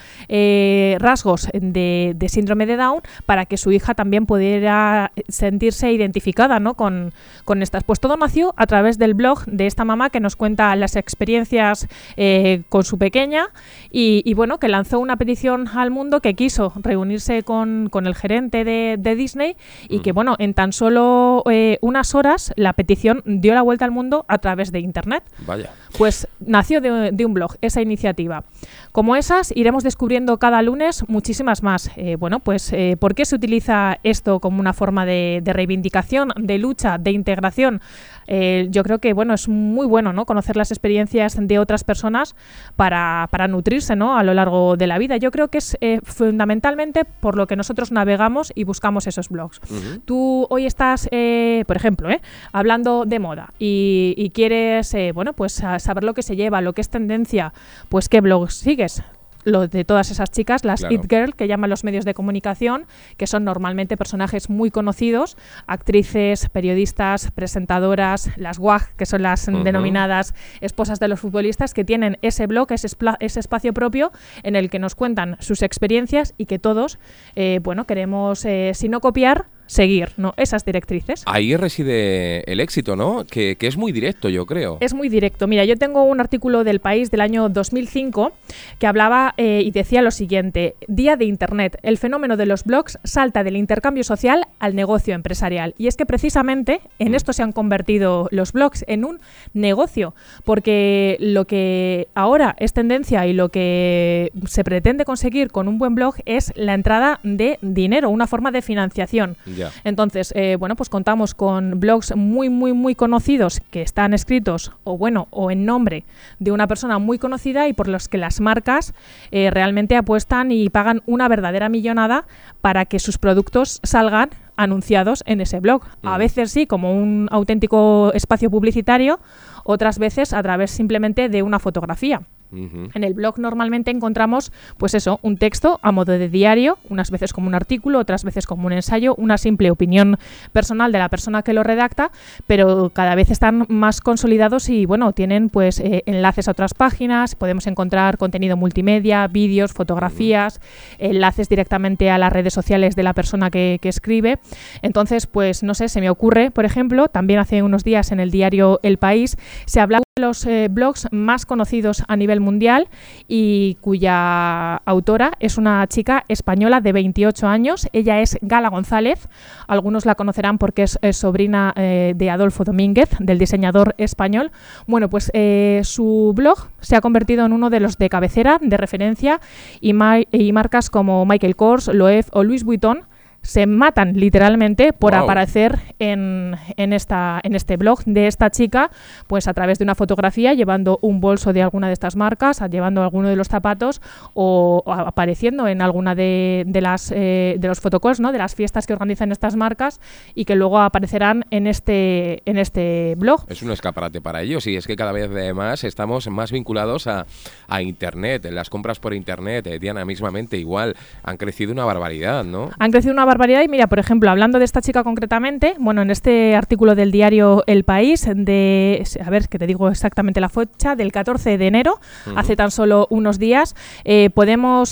S1: rasgos de síndrome de Down, para que su hija también pudiera sentirse identificada, ¿no?, con estas. Pues todo nació a través del blog de esta mamá que nos cuenta las experiencias con su pequeña y bueno, que lanzó una petición al mundo, que quiso reunirse con el gerente de Disney y que, bueno, en tan solo unas horas la petición dio la vuelta al mundo a través de Internet.
S4: Vaya.
S1: Pues nació de un blog esa iniciativa. Como esas, iremos descubriendo cada lunes muchísimas más. Bueno, pues ¿por qué se utiliza esto como una forma de reivindicación, de lucha, de integración? Yo creo que, bueno, es muy bueno, ¿no?, conocer las experiencias de otras personas para nutrirse, ¿no?, a lo largo de la vida. Yo creo que es fundamentalmente por lo que nosotros navegamos y buscamos esos blogs. Tú hoy estás, por ejemplo, hablando de moda y quieres, bueno, pues saber lo que se lleva, lo que es tendencia, pues ¿qué blogs sigues? Lo de todas esas chicas, las It Girl, que llaman los medios de comunicación, que son normalmente personajes muy conocidos, actrices, periodistas, presentadoras, las WAG, que son las denominadas esposas de los futbolistas, que tienen ese blog, ese espacio propio en el que nos cuentan sus experiencias y que todos, bueno, queremos, si no copiar, seguir, ¿no?, esas directrices.
S4: Ahí reside el éxito, ¿no? Que es muy directo, yo creo.
S1: Es muy directo. Mira, yo tengo un artículo del País del año 2005 que hablaba y decía lo siguiente: Día de Internet, el fenómeno de los blogs salta del intercambio social al negocio empresarial. Y es que precisamente en esto se han convertido los blogs, en un negocio, porque lo que ahora es tendencia y lo que se pretende conseguir con un buen blog es la entrada de dinero, una forma de financiación.
S4: Ya.
S1: Entonces, bueno, pues contamos con blogs muy conocidos que están escritos o en nombre de una persona muy conocida y por los que las marcas realmente apuestan y pagan una verdadera millonada para que sus productos salgan anunciados en ese blog. A veces sí, como un auténtico espacio publicitario, otras veces a través simplemente de una fotografía. En el blog normalmente encontramos, pues eso, un texto a modo de diario, unas veces como un artículo, otras veces como un ensayo, una simple opinión personal de la persona que lo redacta, pero cada vez están más consolidados y, bueno, tienen pues enlaces a otras páginas, podemos encontrar contenido multimedia, vídeos, fotografías, enlaces directamente a las redes sociales de la persona que escribe. Entonces, pues no sé, se me ocurre, por ejemplo, también hace unos días en el diario El País se hablaba de los blogs más conocidos a nivel mundial y cuya autora es una chica española de 28 años. Ella es Gala González. Algunos la conocerán porque es sobrina de Adolfo Domínguez, del diseñador español. Bueno, pues su blog se ha convertido en uno de los de cabecera, de referencia, y marcas como Michael Kors, Loewe o Louis Vuitton se matan literalmente por aparecer en este blog de esta chica, pues a través de una fotografía llevando un bolso de alguna de estas marcas, llevando alguno de los zapatos o apareciendo en alguna de los photocalls, ¿no?, de las fiestas que organizan estas marcas y que luego aparecerán en este blog.
S4: Es un escaparate para ellos y es que cada vez más estamos más vinculados a Internet, las compras por Internet. Diana, mismamente igual, han crecido una barbaridad, ¿no?
S1: Han crecido una barbaridad y mira, por ejemplo, hablando de esta chica concretamente, bueno, en este artículo del diario El País, a ver, que te digo exactamente la fecha, del 14 de enero, hace tan solo unos días, podemos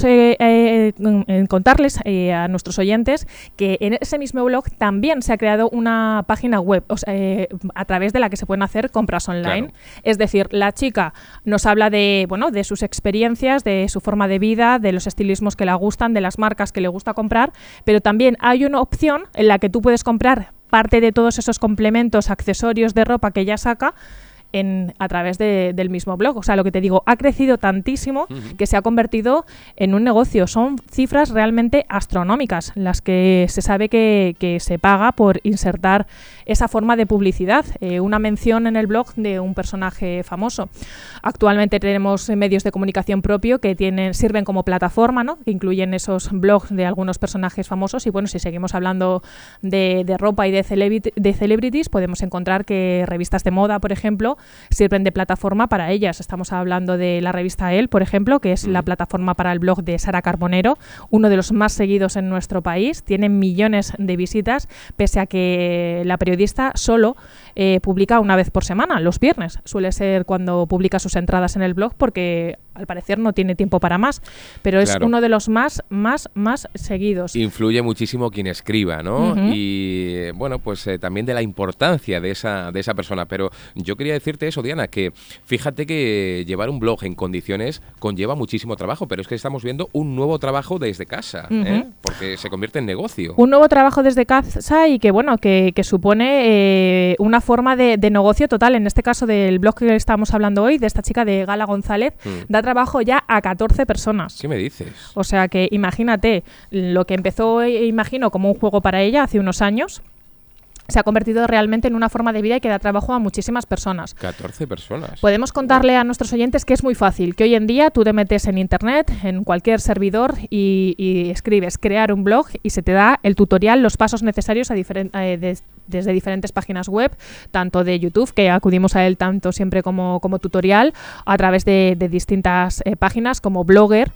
S1: contarles a nuestros oyentes que en ese mismo blog también se ha creado una página web, a través de la que se pueden hacer compras online. Claro. Es decir, la chica nos habla de sus experiencias, de su forma de vida, de los estilismos que le gustan, de las marcas que le gusta comprar, pero también hay una opción en la que tú puedes comprar parte de todos esos complementos, accesorios de ropa que ella saca a través del mismo blog. O sea, lo que te digo, ha crecido tantísimo que se ha convertido en un negocio. Son cifras realmente astronómicas las que se sabe que se paga por insertar esa forma de publicidad, una mención en el blog de un personaje famoso. Actualmente tenemos medios de comunicación propio que sirven como plataforma, ¿no? Que incluyen esos blogs de algunos personajes famosos. Y bueno, si seguimos hablando de ropa y de celebrities, podemos encontrar que revistas de moda, por ejemplo, sirven de plataforma para ellas. Estamos hablando de la revista Elle, por ejemplo, que es la plataforma para el blog de Sara Carbonero, uno de los más seguidos en nuestro país. Tiene millones de visitas, pese a que la periodista solo publica una vez por semana, los viernes. Suele ser cuando publica sus entradas en el blog, porque al parecer no tiene tiempo para más, pero es uno de los más seguidos.
S4: Influye muchísimo quien escriba, ¿no? Y bueno, pues también de la importancia de esa persona. Pero yo quería decirte eso, Diana, que fíjate que llevar un blog en condiciones conlleva muchísimo trabajo, pero es que estamos viendo un nuevo trabajo desde casa, porque se convierte en negocio.
S1: Un nuevo trabajo desde casa y que bueno, que supone una forma de negocio total. En este caso del blog que estamos hablando hoy, de esta chica de Gala González, da trabajo ya a 14 personas.
S4: ¿Qué me dices?
S1: O sea que imagínate, lo que empezó, imagino, como un juego para ella hace unos años, se ha convertido realmente en una forma de vida y que da trabajo a muchísimas personas.
S4: 14 personas.
S1: Podemos contarle a nuestros oyentes que es muy fácil, que hoy en día tú te metes en internet, en cualquier servidor y escribes crear un blog y se te da el tutorial, los pasos necesarios desde diferentes páginas web, tanto de YouTube, que acudimos a él tanto siempre como tutorial, a través de distintas páginas como Blogger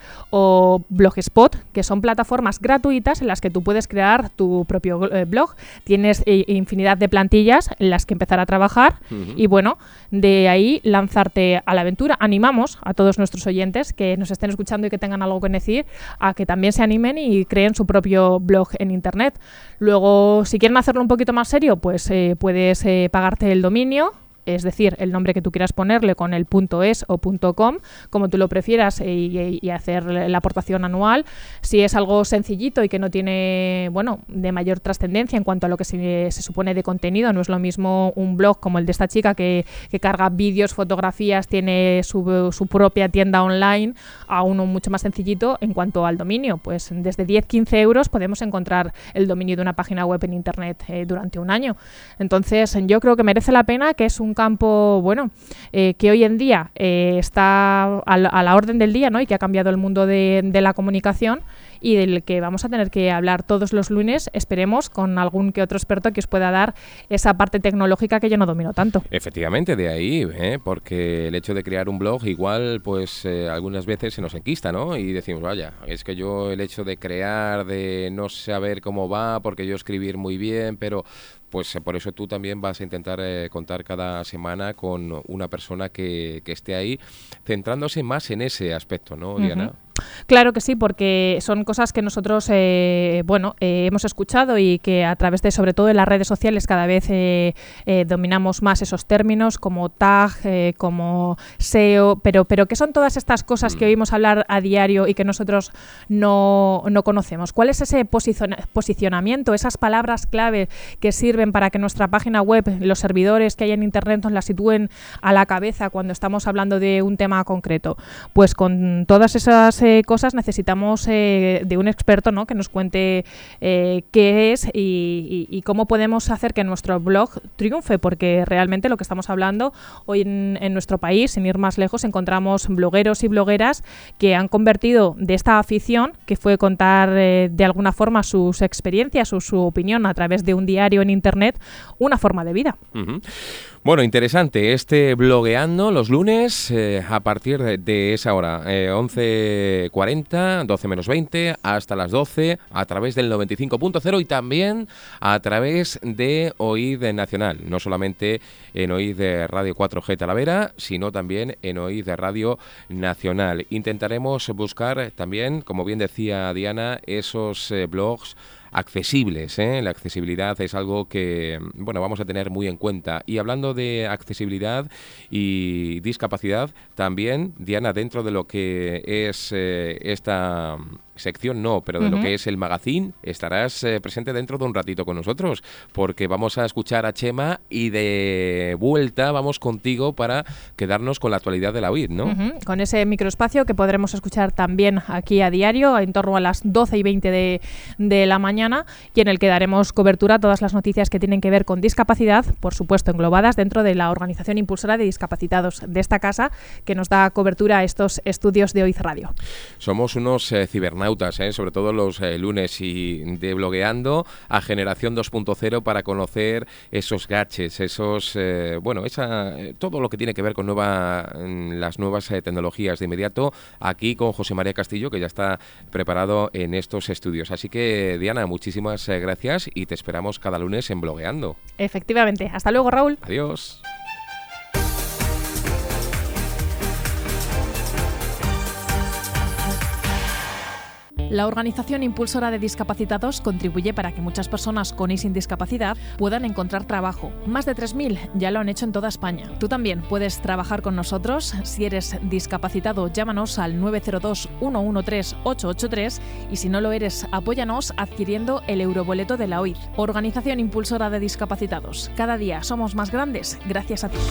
S1: o Blogspot, que son plataformas gratuitas en las que tú puedes crear tu propio blog. Tienes infinidad de plantillas en las que empezar a trabajar y bueno, de ahí lanzarte a la aventura. Animamos a todos nuestros oyentes que nos estén escuchando y que tengan algo que decir, a que también se animen y creen su propio blog en internet. Luego, si quieren hacerlo un poquito más serio, pues puedes pagarte el dominio, es decir, el nombre que tú quieras ponerle con el .es o .com, como tú lo prefieras, y hacer la aportación anual. Si es algo sencillito y que no tiene, bueno, de mayor trascendencia en cuanto a lo que se supone de contenido, no es lo mismo un blog como el de esta chica que carga vídeos, fotografías, tiene su propia tienda online, a uno mucho más sencillito en cuanto al dominio. Pues desde 10-15 euros podemos encontrar el dominio de una página web en internet durante un año. Entonces yo creo que merece la pena, que es un campo, bueno, que hoy en día está a la orden del día, ¿no? Y que ha cambiado el mundo de la comunicación y del que vamos a tener que hablar todos los lunes, esperemos, con algún que otro experto que os pueda dar esa parte tecnológica que yo no domino tanto.
S4: Efectivamente, de ahí, porque el hecho de crear un blog igual, pues algunas veces se nos enquista, ¿no? Y decimos, vaya, es que yo el hecho de crear, de no saber cómo va, porque yo escribir muy bien, pero pues por eso tú también vas a intentar contar cada semana con una persona que esté ahí, centrándose más en ese aspecto, ¿no, Diana?
S1: Claro que sí, porque son cosas que nosotros hemos escuchado y que a través de, sobre todo en las redes sociales, cada vez dominamos más esos términos como tag, como SEO, pero ¿qué son todas estas cosas que oímos hablar a diario y que nosotros no conocemos? ¿Cuál es ese posicionamiento, esas palabras clave que sirven para que nuestra página web, los servidores que hay en internet nos la sitúen a la cabeza cuando estamos hablando de un tema concreto? Pues con todas esas cosas necesitamos de un experto, ¿no? Que nos cuente qué es y cómo podemos hacer que nuestro blog triunfe, porque realmente lo que estamos hablando hoy en nuestro país, sin ir más lejos, encontramos blogueros y blogueras que han convertido de esta afición, que fue contar de alguna forma sus experiencias o su opinión a través de un diario en internet, una forma de vida.
S4: Bueno, interesante este blogueando los lunes a partir de esa hora, 11:40, 12 menos 20, hasta las 12, a través del 95.0 y también a través de OID Nacional, no solamente en OID de Radio 4G Talavera, sino también en OID de Radio Nacional. Intentaremos buscar también, como bien decía Diana, esos blogs accesibles, La accesibilidad es algo que, vamos a tener muy en cuenta. Y hablando de accesibilidad y discapacidad, también, Diana, dentro de lo que es esta sección no, pero de lo que es el magazine, estarás presente dentro de un ratito con nosotros, porque vamos a escuchar a Chema y de vuelta vamos contigo para quedarnos con la actualidad de la UIT, ¿no?
S1: Con ese microespacio que podremos escuchar también aquí a diario, en torno a las 12:20 de la mañana, y en el que daremos cobertura a todas las noticias que tienen que ver con discapacidad, por supuesto englobadas dentro de la Organización Impulsora de Discapacitados de esta casa, que nos da cobertura a estos estudios de OIZ Radio.
S4: Somos unos cibernautas, sobre todo los lunes, y de blogueando a Generación 2.0 para conocer esos gadgets, esos todo lo que tiene que ver con las nuevas tecnologías. De inmediato aquí con José María Castillo, que ya está preparado en estos estudios. Así que, Diana, muchísimas gracias y te esperamos cada lunes en Blogueando.
S1: Efectivamente. Hasta luego, Raúl.
S4: Adiós.
S1: La Organización Impulsora de Discapacitados contribuye para que muchas personas con y sin discapacidad puedan encontrar trabajo. Más de 3.000 ya lo han hecho en toda España. Tú también puedes trabajar con nosotros. Si eres discapacitado, llámanos al 902-113-883 y si no lo eres, apóyanos adquiriendo el euroboleto de la OID. Organización Impulsora de Discapacitados. Cada día somos más grandes gracias a ti.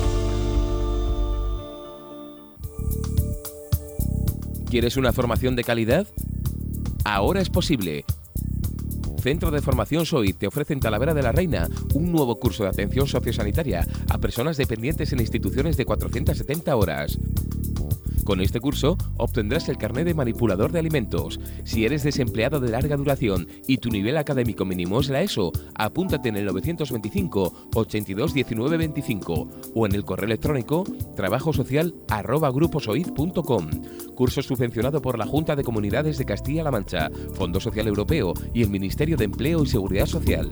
S4: ¿Quieres una formación de calidad? Ahora es posible. Centro de Formación SOID te ofrece en Talavera de la Reina un nuevo curso de atención sociosanitaria a personas dependientes en instituciones de 470 horas. Con este curso obtendrás el carné de manipulador de alimentos. Si eres desempleado de larga duración y tu nivel académico mínimo es la ESO, apúntate en el 925 82 19 25 o en el correo electrónico trabajosocial@gruposoid.com. Curso subvencionado por la Junta de Comunidades de Castilla-La Mancha, Fondo Social Europeo y el Ministerio de Empleo y Seguridad Social.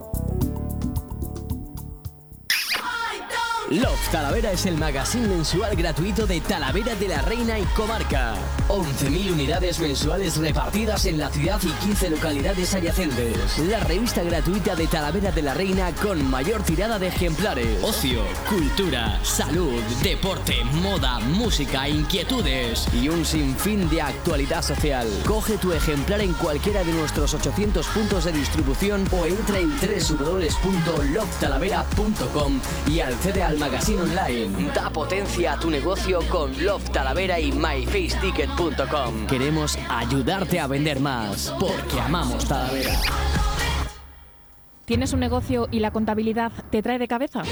S6: Love Talavera es el magazine mensual gratuito de Talavera de la Reina y Comarca. 11.000 unidades mensuales repartidas en la ciudad y 15 localidades adyacentes. La revista gratuita de Talavera de la Reina con mayor tirada de ejemplares. Ocio, cultura, salud, deporte, moda, música, inquietudes y un sinfín de actualidad social. Coge tu ejemplar en cualquiera de nuestros 800 puntos de distribución o entra en www.lovetalavera.com y accede al magazine online. Da potencia a tu negocio con Love Talavera y myfaceticket.com. Queremos ayudarte a vender más porque amamos Talavera.
S1: ¿Tienes un negocio y la contabilidad te trae de cabeza?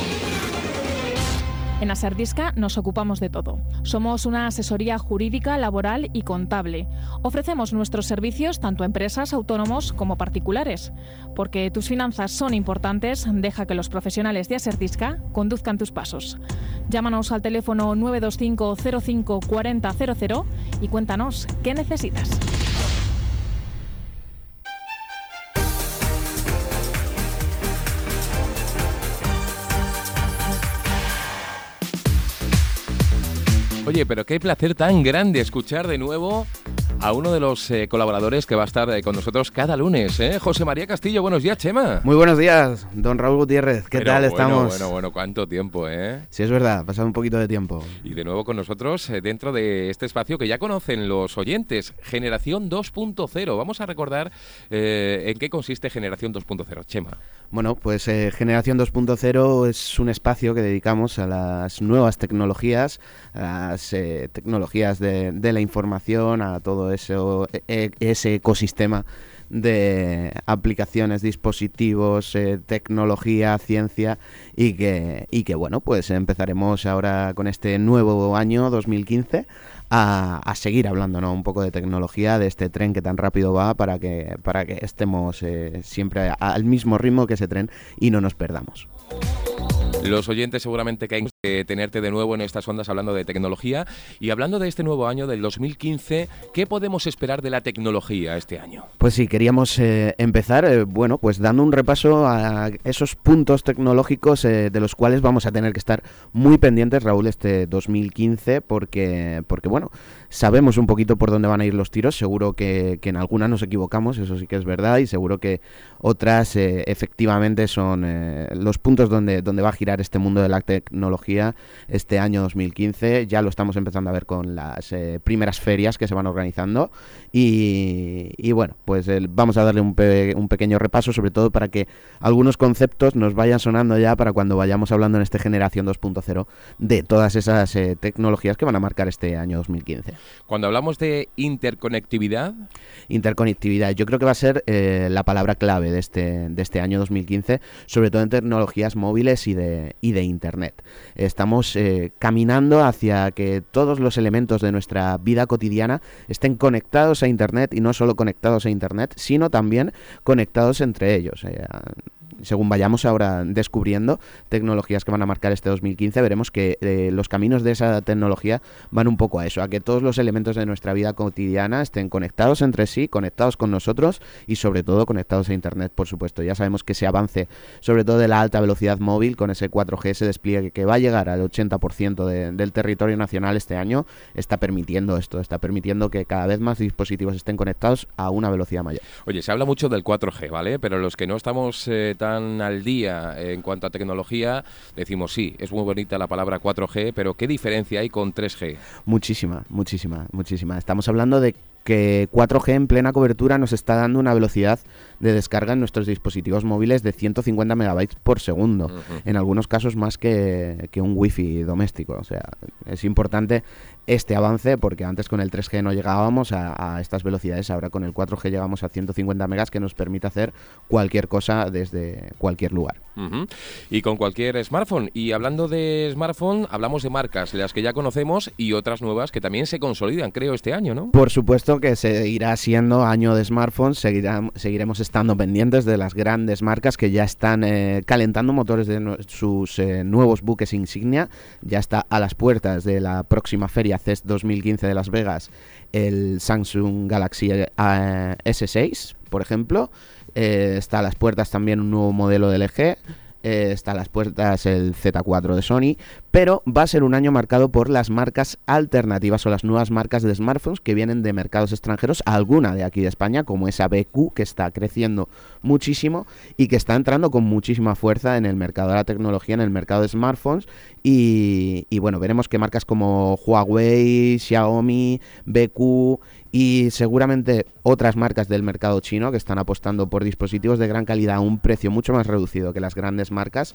S1: En Aserdisca nos ocupamos de todo. Somos una asesoría jurídica, laboral y contable. Ofrecemos nuestros servicios tanto a empresas, autónomos como particulares. Porque tus finanzas son importantes, deja que los profesionales de Aserdisca conduzcan tus pasos. Llámanos al teléfono 925 05 40 00 y cuéntanos qué necesitas.
S4: Oye, pero qué placer tan grande escuchar de nuevo a uno de los colaboradores que va a estar con nosotros cada lunes, José María Castillo. Buenos días, Chema.
S14: Muy buenos días, don Raúl Gutiérrez. ¿Qué tal estamos?
S4: Bueno, cuánto tiempo,
S14: Sí, es verdad, ha pasado un poquito de tiempo.
S4: Y de nuevo con nosotros dentro de este espacio que ya conocen los oyentes, Generación 2.0. Vamos a recordar en qué consiste Generación 2.0, Chema.
S14: Bueno, pues Generación 2.0 es un espacio que dedicamos a las nuevas tecnologías, a las tecnologías de la información, a todo ese ecosistema de aplicaciones, dispositivos, tecnología, ciencia y que bueno, pues empezaremos ahora con este nuevo año 2015 a seguir hablando, ¿no? Un poco de tecnología, de este tren que tan rápido va para que estemos siempre al mismo ritmo que ese tren y no nos perdamos.
S4: Los oyentes seguramente que hay que tenerte de nuevo en estas ondas hablando de tecnología y hablando de este nuevo año del 2015, ¿qué podemos esperar de la tecnología este año?
S14: Pues sí, queríamos empezar, bueno, pues dando un repaso a esos puntos tecnológicos de los cuales vamos a tener que estar muy pendientes, Raúl, este 2015, porque bueno, sabemos un poquito por dónde van a ir los tiros, seguro que en algunas nos equivocamos, eso sí que es verdad, y seguro que otras efectivamente son los puntos donde va a girar este mundo de la tecnología tecnología este año 2015. Ya lo estamos empezando a ver con las primeras ferias que se van organizando y bueno, pues vamos a darle un pequeño repaso, sobre todo para que algunos conceptos nos vayan sonando ya para cuando vayamos hablando en este Generación 2.0 de todas esas tecnologías que van a marcar este año 2015.
S4: Cuando hablamos de interconectividad,
S14: yo creo que va a ser la palabra clave de este año 2015, sobre todo en tecnologías móviles y de Internet. Estamos caminando hacia que todos los elementos de nuestra vida cotidiana estén conectados a Internet, y no solo conectados a Internet, sino también conectados entre ellos. Según vayamos ahora descubriendo tecnologías que van a marcar este 2015, veremos que los caminos de esa tecnología van un poco a eso, a que todos los elementos de nuestra vida cotidiana estén conectados entre sí, conectados con nosotros y sobre todo conectados a Internet, por supuesto. Ya sabemos que ese avance, sobre todo de la alta velocidad móvil, con ese 4G, ese despliegue que va a llegar al 80% del territorio nacional este año, está permitiendo esto, está permitiendo que cada vez más dispositivos estén conectados a una velocidad mayor.
S4: Oye, se habla mucho del 4G, ¿vale? Pero los que no estamos tan al día en cuanto a tecnología, decimos sí, es muy bonita la palabra 4G, pero ¿qué diferencia hay con 3G?
S14: Muchísima. Estamos hablando de que 4G en plena cobertura nos está dando una velocidad de descarga en nuestros dispositivos móviles de 150 megabytes por segundo, en algunos casos más que un wifi doméstico. O sea, es importante este avance porque antes con el 3G no llegábamos a estas velocidades, ahora con el 4G llegamos a 150 megas que nos permite hacer cualquier cosa desde cualquier lugar.
S4: Y con cualquier smartphone. Y hablando de smartphone, hablamos de marcas, las que ya conocemos y otras nuevas que también se consolidan, creo, este año, ¿no?
S14: Por supuesto que seguirá siendo año de smartphones, seguiremos estando pendientes de las grandes marcas que ya están calentando motores de sus nuevos buques insignia. Ya está a las puertas de la próxima feria CES 2015 de Las Vegas el Samsung Galaxy S6, por ejemplo. Está a las puertas también un nuevo modelo de LG. Está a las puertas el Z4 de Sony, pero va a ser un año marcado por las marcas alternativas o las nuevas marcas de smartphones que vienen de mercados extranjeros, alguna de aquí de España, como esa BQ, que está creciendo muchísimo y que está entrando con muchísima fuerza en el mercado de la tecnología, en el mercado de smartphones, y bueno, veremos que marcas como Huawei, Xiaomi, BQ y seguramente otras marcas del mercado chino que están apostando por dispositivos de gran calidad a un precio mucho más reducido que las grandes marcas,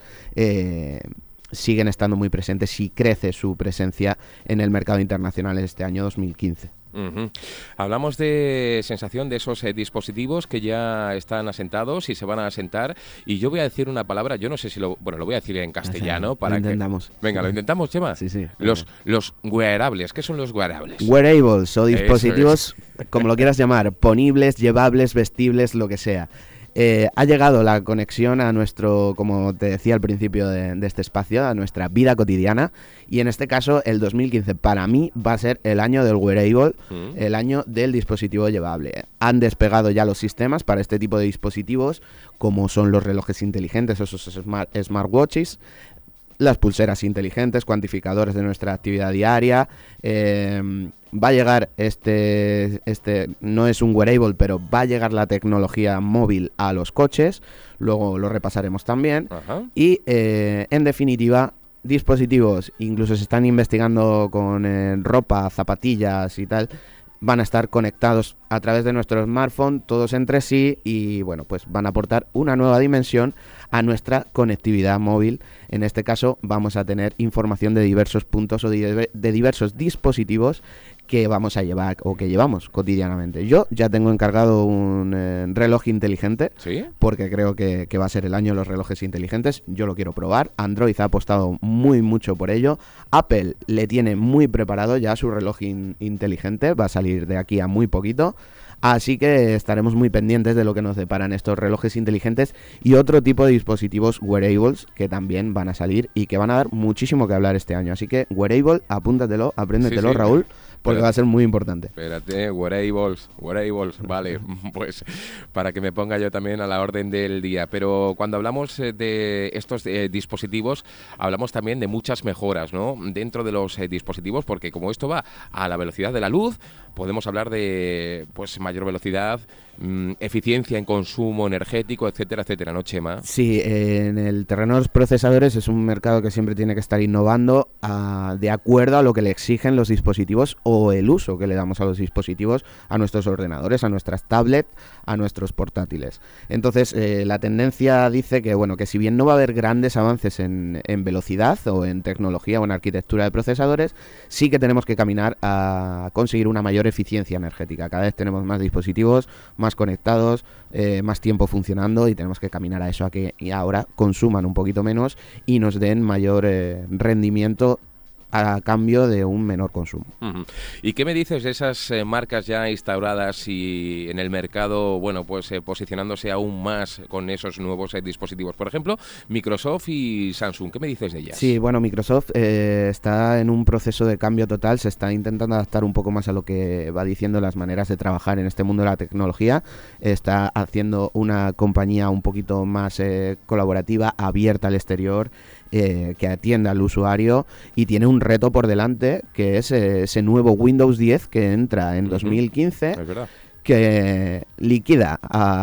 S14: siguen estando muy presentes y crece su presencia en el mercado internacional este año 2015.
S4: Hablamos de sensación de esos dispositivos que ya están asentados y se van a asentar, y yo voy a decir una palabra, yo no sé si lo voy a decir en castellano para
S14: lo intentamos.
S4: Venga, ¿lo intentamos, Chema?
S14: Sí.
S4: Los wearables, ¿qué son los wearables?
S14: Wearables o dispositivos, como lo quieras llamar, ponibles, llevables, vestibles, lo que sea. Ha llegado la conexión a nuestro, como te decía al principio de este espacio, a nuestra vida cotidiana, y en este caso el 2015 para mí va a ser el año del wearable, el año del dispositivo llevable. Han despegado ya los sistemas para este tipo de dispositivos, como son los relojes inteligentes, esos smartwatches, las pulseras inteligentes, cuantificadores de nuestra actividad diaria. Va a llegar no es un wearable, pero va a llegar la tecnología móvil a los coches, luego lo repasaremos también. Y en definitiva, dispositivos, incluso se están investigando con ropa, zapatillas y tal, van a estar conectados a través de nuestro smartphone, todos entre sí, y bueno, pues van a aportar una nueva dimensión a nuestra conectividad móvil. En este caso vamos a tener información de diversos puntos o de diversos dispositivos que vamos a llevar o que llevamos cotidianamente. Yo ya tengo encargado un reloj inteligente,
S4: ¿sí?
S14: Porque creo que va a ser el año de los relojes inteligentes. Yo lo quiero probar. Android ha apostado mucho por ello. Apple le tiene muy preparado ya su reloj inteligente. Va a salir de aquí a muy poquito. Así que estaremos muy pendientes de lo que nos deparan estos relojes inteligentes y otro tipo de dispositivos wearables que también van a salir y que van a dar muchísimo que hablar este año. Así que wearable, apúntatelo, apréndetelo, sí, Raúl, porque va a ser muy importante.
S4: Espérate, wearables, vale, pues para que me ponga yo también a la orden del día. Pero cuando hablamos de estos dispositivos, hablamos también de muchas mejoras, ¿no? Dentro de los dispositivos, porque como esto va a la velocidad de la luz, podemos hablar de pues mayor velocidad, eficiencia en consumo energético, etcétera, etcétera, ¿no, Chema?
S14: Sí, en el terreno de los procesadores es un mercado que siempre tiene que estar innovando de acuerdo a lo que le exigen los dispositivos o el uso que le damos a los dispositivos, a nuestros ordenadores, a nuestras tablets, a nuestros portátiles. Entonces, la tendencia dice que, bueno, que si bien no va a haber grandes avances en velocidad o en tecnología o en arquitectura de procesadores, sí que tenemos que caminar a conseguir una mayor eficiencia energética. Cada vez tenemos más dispositivos, más conectados, más tiempo funcionando, y tenemos que caminar a eso, a que ahora consuman un poquito menos y nos den mayor rendimiento a cambio de un menor consumo.
S4: Uh-huh. ¿Y qué me dices de esas marcas ya instauradas y en el mercado, bueno, pues posicionándose aún más con esos nuevos dispositivos? Por ejemplo, Microsoft y Samsung, ¿qué me dices de ellas?
S14: Sí, bueno, Microsoft está en un proceso de cambio total, se está intentando adaptar un poco más a lo que va diciendo las maneras de trabajar en este mundo de la tecnología, está haciendo una compañía un poquito más colaborativa, abierta al exterior, que atienda al usuario, y tiene un reto por delante, que es ese nuevo Windows 10 que entra en 2015,
S4: es verdad,
S14: que liquida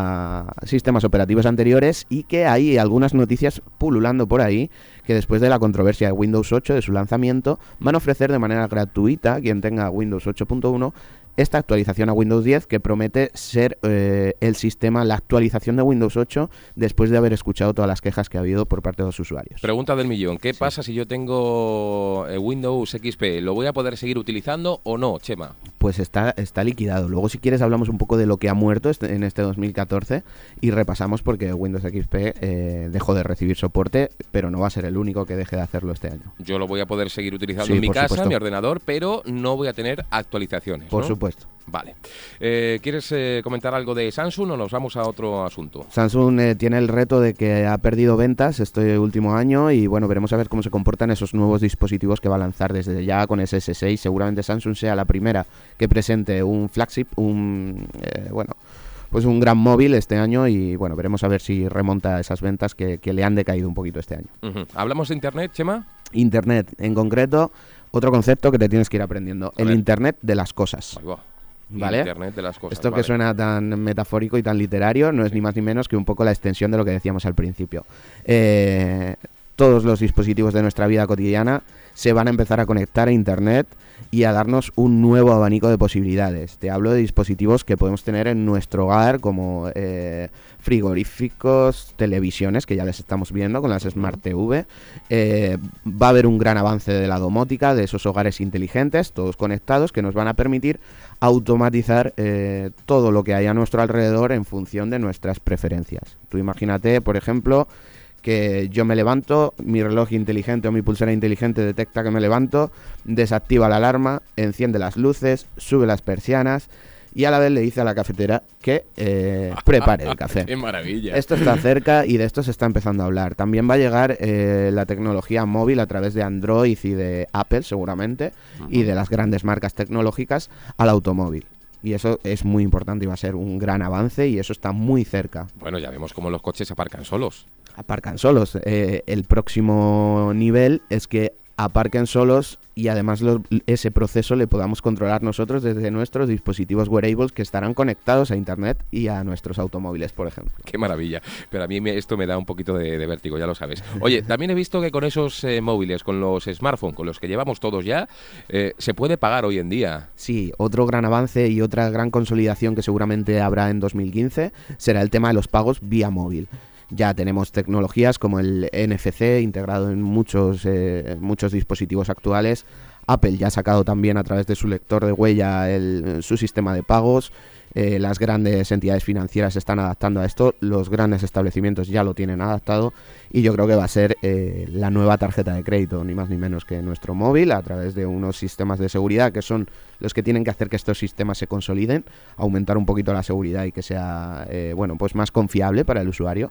S14: a sistemas operativos anteriores, y que hay algunas noticias pululando por ahí que después de la controversia de Windows 8, de su lanzamiento, van a ofrecer de manera gratuita a quien tenga Windows 8.1 esta actualización a Windows 10, que promete ser el sistema, la actualización de Windows 8 después de haber escuchado todas las quejas que ha habido por parte de los usuarios.
S4: Pregunta del millón, ¿qué pasa si yo tengo Windows XP? ¿Lo voy a poder seguir utilizando o no, Chema?
S14: Pues está liquidado. Luego, si quieres, hablamos un poco de lo que ha muerto en este 2014 y repasamos, porque Windows XP dejó de recibir soporte, pero no va a ser el único que deje de hacerlo este año.
S4: Yo lo voy a poder seguir utilizando en mi casa, en mi ordenador, pero no voy a tener actualizaciones,
S14: Por
S4: ¿no?
S14: supuesto.
S4: Vale. ¿Quieres comentar algo de Samsung o nos vamos a otro asunto?
S14: Samsung tiene el reto de que ha perdido ventas este último año, y bueno, veremos a ver cómo se comportan esos nuevos dispositivos que va a lanzar desde ya con ese S6. Seguramente Samsung sea la primera que presente un flagship, pues un gran móvil este año, y bueno, veremos a ver si remonta esas ventas que le han decaído un poquito este año.
S4: Uh-huh. ¿Hablamos de Internet, Chema?
S14: Internet, en concreto, otro concepto que te tienes que ir aprendiendo, el Internet de las cosas. ¿Vale?
S4: Internet de las cosas.
S14: Esto que suena tan metafórico y tan literario no es ni más ni menos que un poco la extensión de lo que decíamos al principio. Todos los dispositivos de nuestra vida cotidiana se van a empezar a conectar a Internet y a darnos un nuevo abanico de posibilidades. Te hablo de dispositivos que podemos tener en nuestro hogar, como frigoríficos, televisiones, que ya les estamos viendo con las Smart TV. Va a haber un gran avance de la domótica, de esos hogares inteligentes, todos conectados, que nos van a permitir automatizar todo lo que hay a nuestro alrededor en función de nuestras preferencias. Tú imagínate, por ejemplo, que yo me levanto, mi reloj inteligente o mi pulsera inteligente detecta que me levanto, desactiva la alarma, enciende las luces, sube las persianas y a la vez le dice a la cafetera que prepare el café.
S4: ¡Qué maravilla!
S14: Esto está cerca y de esto se está empezando a hablar. También va a llegar la tecnología móvil a través de Android y de Apple, seguramente, y de las grandes marcas tecnológicas al automóvil. Y eso es muy importante y va a ser un gran avance, y eso está muy cerca.
S4: Bueno, ya vemos cómo los coches aparcan solos.
S14: Aparcan solos. El próximo nivel es que aparquen solos, y además ese proceso le podamos controlar nosotros desde nuestros dispositivos wearables, que estarán conectados a Internet y a nuestros automóviles, por ejemplo.
S4: ¡Qué maravilla! Pero a mí esto me da un poquito de vértigo, ya lo sabes. Oye, también he visto que con esos móviles, con los smartphones, con los que llevamos todos ya, se puede pagar hoy en día.
S14: Sí, otro gran avance y otra gran consolidación que seguramente habrá en 2015 será el tema de los pagos vía móvil. Ya tenemos tecnologías como el NFC integrado en muchos dispositivos actuales. Apple ya ha sacado también a través de su lector de huella su sistema de pagos. Las grandes entidades financieras se están adaptando a esto, los grandes establecimientos ya lo tienen adaptado, y yo creo que va a ser la nueva tarjeta de crédito, ni más ni menos que nuestro móvil, a través de unos sistemas de seguridad que son los que tienen que hacer que estos sistemas se consoliden, aumentar un poquito la seguridad y que sea pues más confiable para el usuario.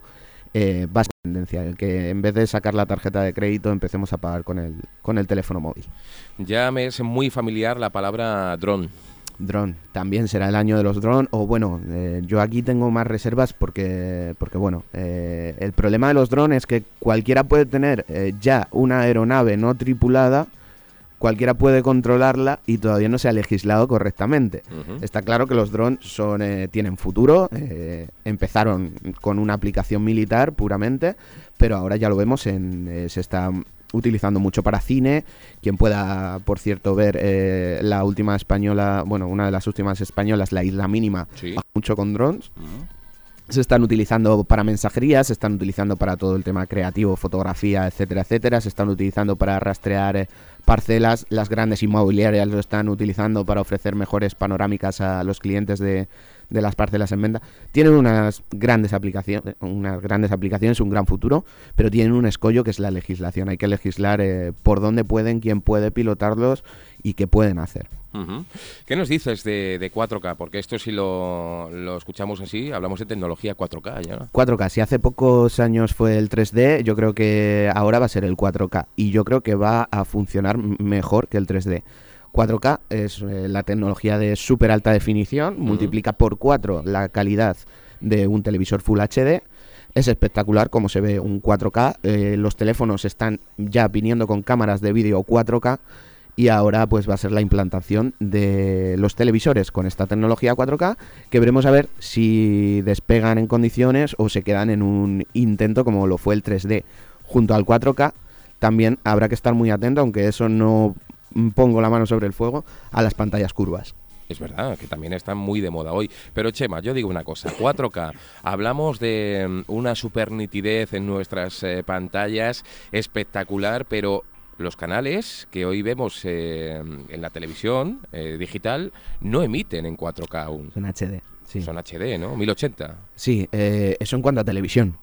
S14: va a ser tendencia, el que en vez de sacar la tarjeta de crédito empecemos a pagar con el teléfono móvil.
S4: Ya me es muy familiar la palabra dron.
S14: Dron, también será el año de los drones, o bueno, yo aquí tengo más reservas porque bueno, el problema de los drones es que cualquiera puede tener ya una aeronave no tripulada, cualquiera puede controlarla y todavía no se ha legislado correctamente. Está claro que los drones tienen futuro, empezaron con una aplicación militar puramente, pero ahora ya lo vemos, se está utilizando mucho para cine. Quien pueda, por cierto, ver la última española, bueno, una de las últimas españolas, La Isla Mínima, sí, mucho con drones. Se están utilizando para mensajería, se están utilizando para todo el tema creativo, fotografía, etcétera, etcétera. Se están utilizando para rastrear parcelas. Las grandes inmobiliarias lo están utilizando para ofrecer mejores panorámicas a los clientes de las parcelas en venta. Tienen unas grandes aplicaciones, un gran futuro, pero tienen un escollo que es la legislación. Hay que legislar por dónde pueden, quién puede pilotarlos y qué pueden hacer.
S4: ¿Qué nos dices de 4K? Porque esto, si lo escuchamos así, hablamos de tecnología 4K ya, ¿no?
S14: 4K, si hace pocos años fue el 3D, yo creo que ahora va a ser el 4K y yo creo que va a funcionar mejor que el 3D. 4K es la tecnología de súper alta definición, multiplica por 4 la calidad de un televisor Full HD. Es espectacular cómo se ve un 4K. Los teléfonos están ya viniendo con cámaras de vídeo 4K y ahora pues va a ser la implantación de los televisores con esta tecnología 4K, que veremos a ver si despegan en condiciones o se quedan en un intento como lo fue el 3D. Junto al 4K también habrá que estar muy atento, aunque eso no pongo la mano sobre el fuego, a las pantallas curvas.
S4: Es verdad, que también están muy de moda hoy. Pero Chema, yo digo una cosa, 4K, hablamos de una super nitidez en nuestras pantallas, espectacular, pero los canales que hoy vemos en la televisión digital no emiten en 4K aún.
S14: Son HD, sí.
S4: Son HD, ¿no? 1080.
S14: Sí, eso en cuanto a televisión.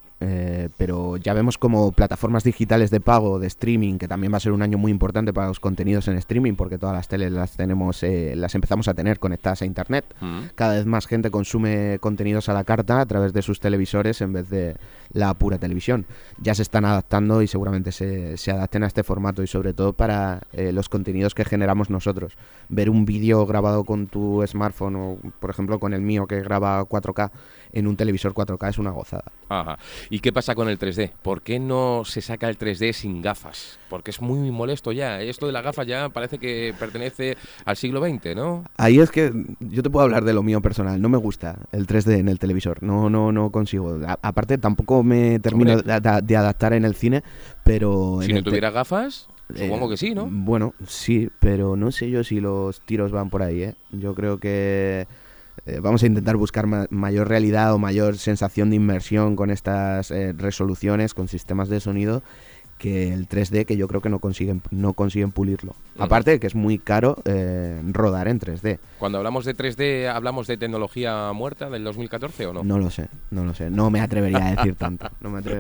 S14: Pero ya vemos como plataformas digitales de pago, de streaming, que también va a ser un año muy importante para los contenidos en streaming, porque todas las teles las tenemos, las empezamos a tener conectadas a internet. Cada vez más gente consume contenidos a la carta a través de sus televisores en vez de la pura televisión. Ya se están adaptando y seguramente se adapten a este formato, y sobre todo para los contenidos que generamos nosotros. Ver un vídeo grabado con tu smartphone o, por ejemplo, con el mío que graba 4K en un televisor 4K es una gozada.
S4: Ajá. ¿Y qué pasa con el 3D? ¿Por qué no se saca el 3D sin gafas? Porque es muy molesto ya. Esto de las gafas ya parece que pertenece al siglo XX, ¿no?
S14: Ahí es que yo te puedo hablar de lo mío personal. No me gusta el 3D en el televisor. No consigo. Aparte, tampoco me termino de adaptar en el cine, pero...
S4: Si no tuviera gafas... Supongo que sí, ¿no?
S14: Bueno, sí, pero no sé yo si los tiros van por ahí, ¿eh? Yo creo que... vamos a intentar buscar mayor realidad o mayor sensación de inmersión con estas resoluciones, con sistemas de sonido, que el 3D, que yo creo que no consiguen pulirlo. Aparte de que es muy caro rodar en 3D.
S4: Cuando hablamos de 3D, ¿hablamos de tecnología muerta del 2014 o no?
S14: No lo sé. No me atrevería a decir tanto.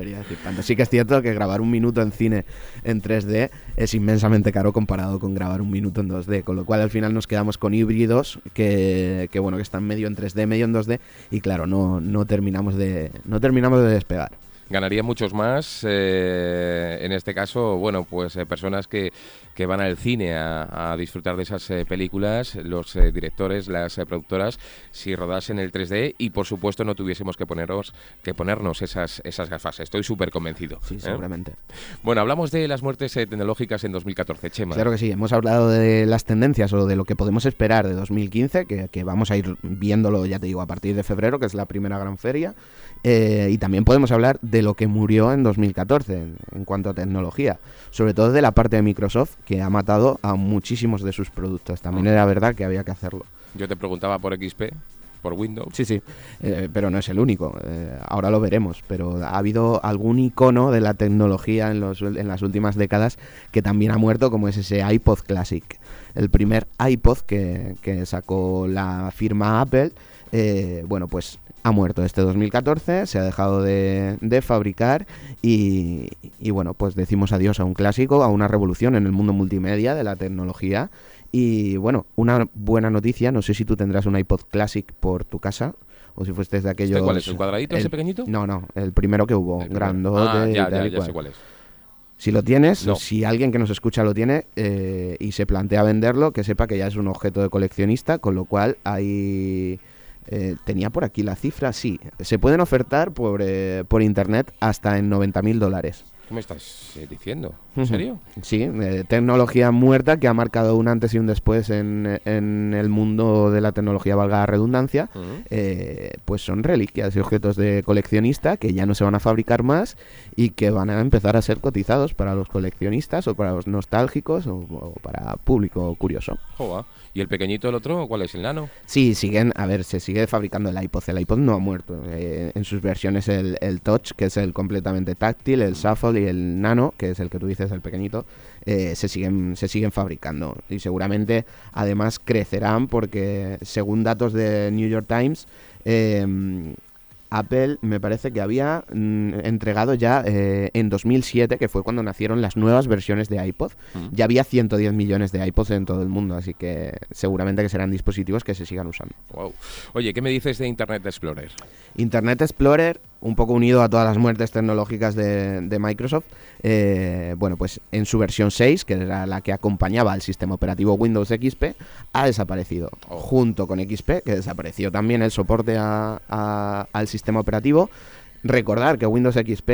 S14: Sí que es cierto que grabar un minuto en cine en 3D es inmensamente caro comparado con grabar un minuto en 2D, con lo cual al final nos quedamos con híbridos que están medio en 3D, medio en 2D, y claro, no terminamos de despegar.
S4: Ganarían muchos más, en este caso, bueno, pues personas que van al cine a disfrutar de esas películas, los directores, las productoras, si rodasen el 3D y, por supuesto, no tuviésemos que ponernos esas gafas. Estoy súper convencido.
S14: Sí, seguramente.
S4: Bueno, hablamos de las muertes tecnológicas en 2014, Chema.
S14: Claro que sí, hemos hablado de las tendencias o de lo que podemos esperar de 2015, que vamos a ir viéndolo, ya te digo, a partir de febrero, que es la primera gran feria. Y también podemos hablar de lo que murió en 2014 en cuanto a tecnología, sobre todo de la parte de Microsoft, que ha matado a muchísimos de sus productos. También era verdad que había que hacerlo.
S4: Yo te preguntaba por XP, por Windows.
S14: Sí, pero no es el único. Ahora lo veremos, pero ha habido algún icono de la tecnología en las últimas décadas que también ha muerto, como es ese iPod Classic, el primer iPod que sacó la firma Apple. Bueno, pues ha muerto este 2014, se ha dejado de fabricar y bueno, pues decimos adiós a un clásico, a una revolución en el mundo multimedia de la tecnología. Y bueno, una buena noticia, no sé si tú tendrás un iPod Classic por tu casa, o si fuiste de aquellos...
S4: ¿Cuál es? ¿El cuadradito ese pequeñito?
S14: No, el primero que hubo, grandote.
S4: Ya sé cuál es.
S14: Si lo tienes, si alguien que nos escucha lo tiene y se plantea venderlo, que sepa que ya es un objeto de coleccionista, con lo cual hay... tenía por aquí la cifra, sí. Se pueden ofertar por internet hasta en $90.000.
S4: ¿Qué me estás diciendo? ¿En serio?
S14: Sí, tecnología muerta que ha marcado un antes y un después en el mundo de la tecnología, valga la redundancia. Pues son reliquias y objetos de coleccionista que ya no se van a fabricar más y que van a empezar a ser cotizados para los coleccionistas o para los nostálgicos o para público curioso.
S4: Joder. ¿Y el pequeñito, el otro, cuál es, el nano?
S14: Sí, se sigue fabricando el iPod. El iPod no ha muerto. En sus versiones el Touch, que es el completamente táctil, el Shuffle y el Nano, que es el que tú dices, el pequeñito, se siguen fabricando. Y seguramente, además, crecerán porque, según datos de New York Times, Apple me parece que había entregado ya en 2007, que fue cuando nacieron las nuevas versiones de iPod, ya había 110 millones de iPods en todo el mundo, así que seguramente que serán dispositivos que se sigan usando.
S4: Wow. Oye, ¿qué me dices de Internet Explorer?
S14: Internet Explorer, un poco unido a todas las muertes tecnológicas de Microsoft, bueno, pues en su versión 6, que era la que acompañaba al sistema operativo Windows XP, ha desaparecido. Junto con XP, que desapareció también el soporte al sistema operativo. Recordar que Windows XP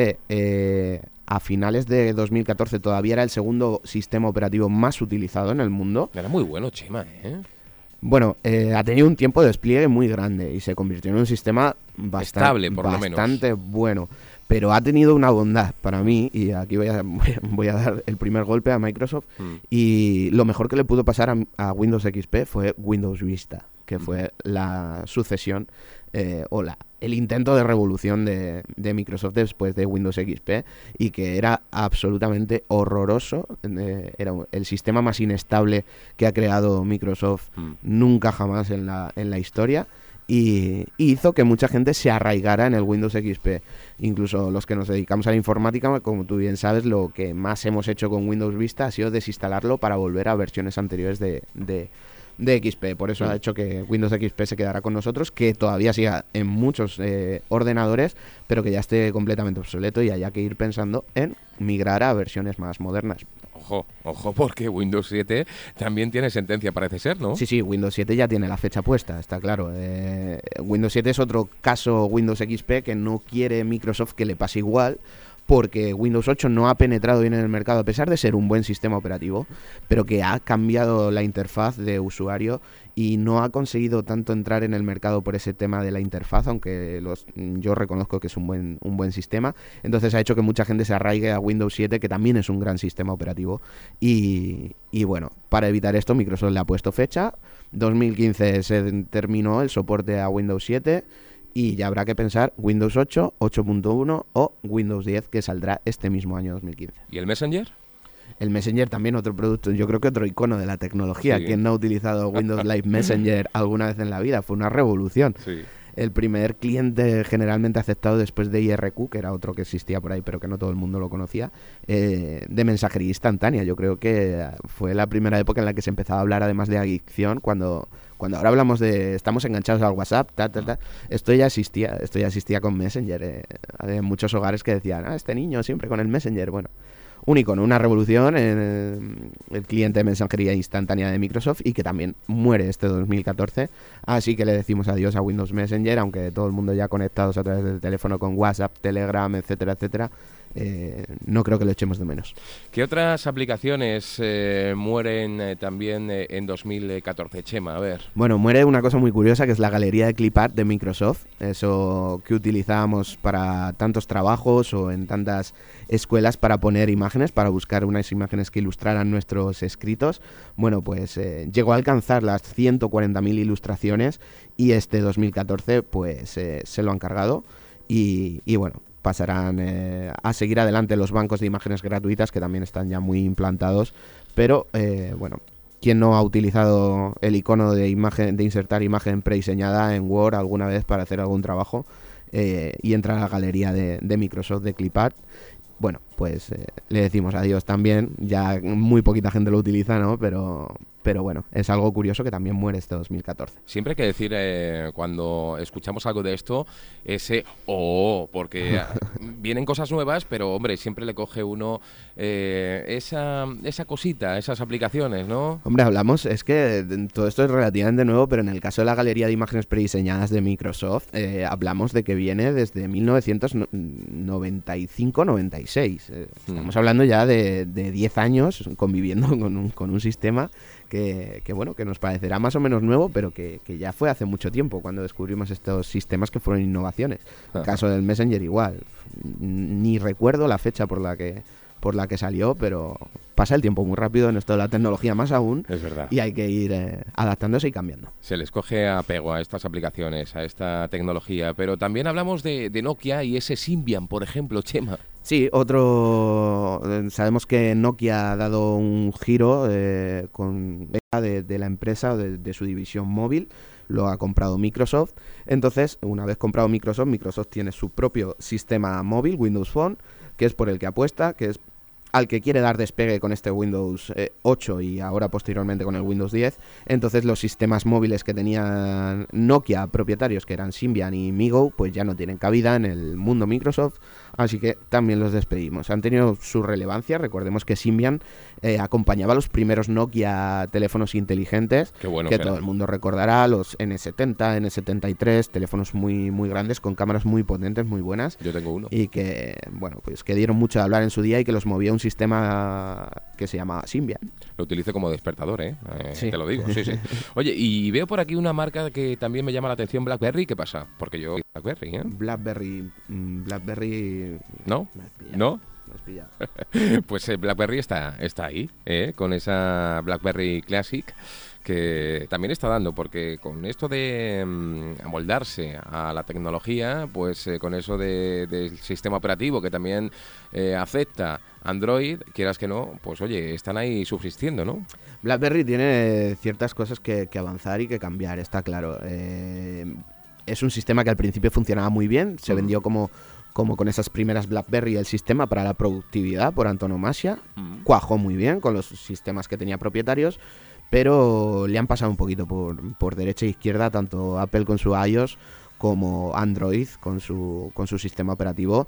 S14: a finales de 2014 todavía era el segundo sistema operativo más utilizado en el mundo.
S4: Era muy bueno, Chema, ¿eh?
S14: Bueno, ha tenido un tiempo de despliegue muy grande y se convirtió en un sistema
S4: estable, por lo menos.
S14: Bastante bueno. Pero ha tenido una bondad para mí, y aquí voy a dar el primer golpe a Microsoft, y lo mejor que le pudo pasar a Windows XP fue Windows Vista, que fue la sucesión el intento de revolución de Microsoft después de Windows XP, y que era absolutamente horroroso. Era el sistema más inestable que ha creado Microsoft nunca jamás en la historia. Y hizo que mucha gente se arraigara en el Windows XP. Incluso los que nos dedicamos a la informática, como tú bien sabes, lo que más hemos hecho con Windows Vista ha sido desinstalarlo para volver a versiones anteriores de XP. Por eso ha hecho que Windows XP se quedara con nosotros, que todavía siga en muchos ordenadores, pero que ya esté completamente obsoleto y haya que ir pensando en migrar a versiones más modernas.
S4: Ojo, porque Windows 7 también tiene sentencia, parece ser, ¿no?
S14: Sí, Windows 7 ya tiene la fecha puesta, está claro. Windows 7 es otro caso Windows XP que no quiere Microsoft que le pase igual, porque Windows 8 no ha penetrado bien en el mercado, a pesar de ser un buen sistema operativo, pero que ha cambiado la interfaz de usuario y no ha conseguido tanto entrar en el mercado por ese tema de la interfaz, aunque yo reconozco que es un buen sistema. Entonces ha hecho que mucha gente se arraigue a Windows 7, que también es un gran sistema operativo. Y bueno, para evitar esto, Microsoft le ha puesto fecha. 2015 se terminó el soporte a Windows 7, y ya habrá que pensar Windows 8, 8.1 o Windows 10, que saldrá este mismo año 2015.
S4: ¿Y el Messenger?
S14: El Messenger también, otro producto, yo creo que otro icono de la tecnología. ¿Quién no ha utilizado Windows Live Messenger alguna vez en la vida? Fue una revolución.
S4: Sí.
S14: El primer cliente generalmente aceptado después de IRQ, que era otro que existía por ahí, pero que no todo el mundo lo conocía, de mensajería instantánea. Yo creo que fue la primera época en la que se empezaba a hablar además de adicción, cuando ahora hablamos de estamos enganchados al WhatsApp, esto ya existía con Messenger. Había muchos hogares que decían, este niño siempre con el Messenger. Bueno, un icono, una revolución en el cliente de mensajería instantánea de Microsoft, y que también muere este 2014. Así que le decimos adiós a Windows Messenger, aunque todo el mundo ya conectados a través del teléfono con WhatsApp, Telegram, etcétera, etcétera. No creo que lo echemos de menos.
S4: ¿Qué otras aplicaciones mueren también en 2014, Chema? A ver.
S14: Bueno, muere una cosa muy curiosa, que es la galería de clipart de Microsoft. Eso que utilizábamos para tantos trabajos o en tantas escuelas para poner imágenes, para buscar unas imágenes que ilustraran nuestros escritos. Bueno, pues llegó a alcanzar las 140.000 ilustraciones, y este 2014 pues se lo han cargado. Y bueno, pasarán a seguir adelante los bancos de imágenes gratuitas, que también están ya muy implantados, pero bueno, ¿quién no ha utilizado el icono de insertar imagen prediseñada en Word alguna vez para hacer algún trabajo y entrar a la galería de Microsoft de clipart? Bueno, pues le decimos adiós también. Ya muy poquita gente lo utiliza, ¿no? Pero pero bueno, es algo curioso que también muere este 2014.
S4: Siempre hay que decir, cuando escuchamos algo de esto, ese porque vienen cosas nuevas, pero hombre, siempre le coge uno esa cosita, esas aplicaciones, ¿no?
S14: Hombre, hablamos, es que todo esto es relativamente nuevo, pero en el caso de la galería de imágenes prediseñadas de Microsoft, hablamos de que viene desde 1995-96. Estamos hablando ya de 10 años conviviendo con un sistema que bueno, que nos parecerá más o menos nuevo, pero que ya fue hace mucho tiempo cuando descubrimos estos sistemas que fueron innovaciones. El caso del Messenger igual, ni recuerdo la fecha por la que salió, pero pasa el tiempo muy rápido en esto de la tecnología más aún.
S4: Es verdad.
S14: Y hay que ir adaptándose y cambiando.
S4: Se les coge apego a estas aplicaciones, a esta tecnología, pero también hablamos de Nokia y ese Symbian, por ejemplo, Chema.
S14: Sí, sabemos que Nokia ha dado un giro con de la empresa o de su división móvil. Lo ha comprado Microsoft. Entonces, una vez comprado Microsoft tiene su propio sistema móvil, Windows Phone, que es por el que apuesta, que es al que quiere dar despegue con este Windows 8 y ahora posteriormente con el Windows 10. Entonces los sistemas móviles que tenían Nokia propietarios, que eran Symbian y MeeGo, pues ya no tienen cabida en el mundo Microsoft, así que también los despedimos. Han tenido su relevancia, recordemos que Symbian acompañaba a los primeros Nokia teléfonos inteligentes, que todo el mundo recordará, los N70, N73, teléfonos muy, muy grandes, con cámaras muy potentes, muy buenas.
S4: Yo tengo uno.
S14: Y que, bueno, pues que dieron mucho de hablar en su día y que los movía un sistema que se llama Symbian.
S4: Lo utilizo como despertador,
S14: Sí.
S4: Te lo digo, sí. Oye, y veo por aquí una marca que también me llama la atención, BlackBerry. ¿Qué pasa? Porque yo BlackBerry,
S14: BlackBerry...
S4: ¿No? ¿No? Pues BlackBerry está ahí, con esa BlackBerry Classic, que también está dando, porque con esto de amoldarse a la tecnología, pues con eso del sistema operativo que también acepta Android, quieras que no, pues oye, están ahí subsistiendo, ¿no?
S14: BlackBerry tiene ciertas cosas que avanzar y que cambiar, está claro. Es un sistema que al principio funcionaba muy bien, se vendió como con esas primeras BlackBerry el sistema para la productividad por antonomasia, cuajó muy bien con los sistemas que tenía propietarios, pero le han pasado un poquito por derecha e izquierda, tanto Apple con su iOS como Android con su sistema operativo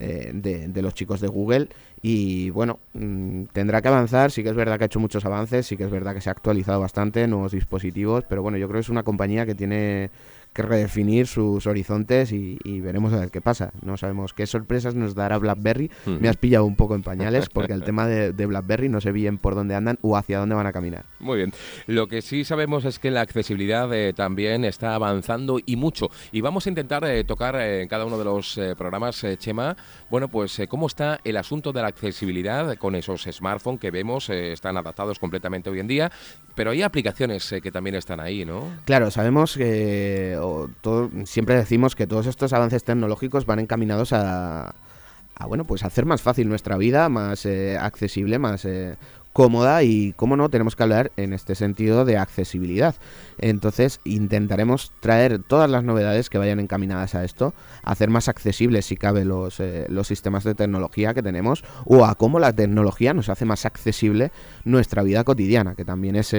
S14: de los chicos de Google. Y bueno, tendrá que avanzar. Sí que es verdad que ha hecho muchos avances, sí que es verdad que se ha actualizado bastante, nuevos dispositivos, pero bueno, yo creo que es una compañía que tiene que redefinir sus horizontes y veremos a ver qué pasa. No sabemos qué sorpresas nos dará BlackBerry. Me has pillado un poco en pañales porque el tema de BlackBerry no sé bien por dónde andan o hacia dónde van a caminar.
S4: Muy bien. Lo que sí sabemos es que la accesibilidad también está avanzando y mucho. Y vamos a intentar tocar en cada uno de los programas, Chema, bueno, pues cómo está el asunto de la accesibilidad con esos smartphones que vemos, están adaptados completamente hoy en día, pero hay aplicaciones que también están ahí, ¿no?
S14: Claro, sabemos que siempre decimos que todos estos avances tecnológicos van encaminados a bueno, pues hacer más fácil nuestra vida, más accesible, más cómoda, y cómo no, tenemos que hablar en este sentido de accesibilidad. Entonces intentaremos traer todas las novedades que vayan encaminadas a esto, a hacer más accesibles si cabe los sistemas de tecnología que tenemos, o a cómo la tecnología nos hace más accesible nuestra vida cotidiana, que también es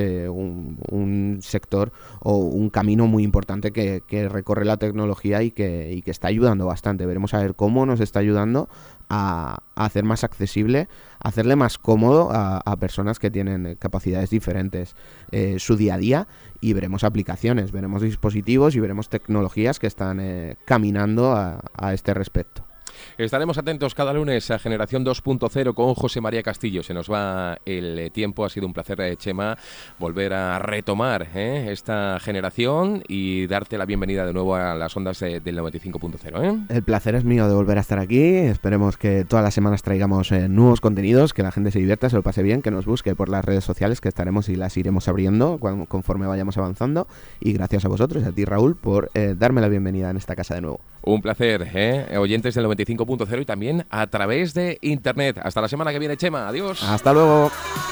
S14: un sector o un camino muy importante que recorre la tecnología y que está ayudando bastante. Veremos a ver cómo nos está ayudando a hacer más accesible, a hacerle más cómodo a personas que tienen capacidades diferentes su día a día, y veremos aplicaciones, veremos dispositivos y veremos tecnologías que están caminando a este respecto.
S4: Estaremos atentos cada lunes a Generación 2.0 con José María Castillo. Se nos va el tiempo. Ha sido un placer, Chema, volver a retomar esta generación y darte la bienvenida de nuevo a las ondas del 95.0.
S14: El placer es mío de volver a estar aquí. Esperemos que todas las semanas traigamos nuevos contenidos, que la gente se divierta, se lo pase bien, que nos busque por las redes sociales, que estaremos y las iremos abriendo conforme vayamos avanzando. Y gracias a vosotros, a ti, Raúl, por darme la bienvenida en esta casa de nuevo.
S4: Un placer, oyentes del 95.0 y también a través de internet. Hasta la semana que viene, Chema. Adiós.
S14: Hasta luego.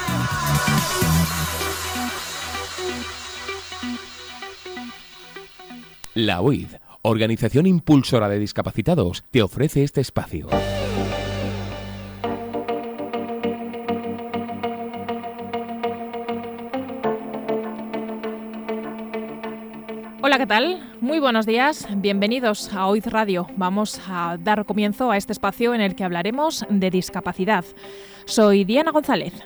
S4: La UID, Organización Impulsora de Discapacitados, te ofrece este espacio.
S1: Hola, ¿qué tal? Muy buenos días, bienvenidos a OIZ Radio. Vamos a dar comienzo a este espacio en el que hablaremos de discapacidad. Soy Diana González.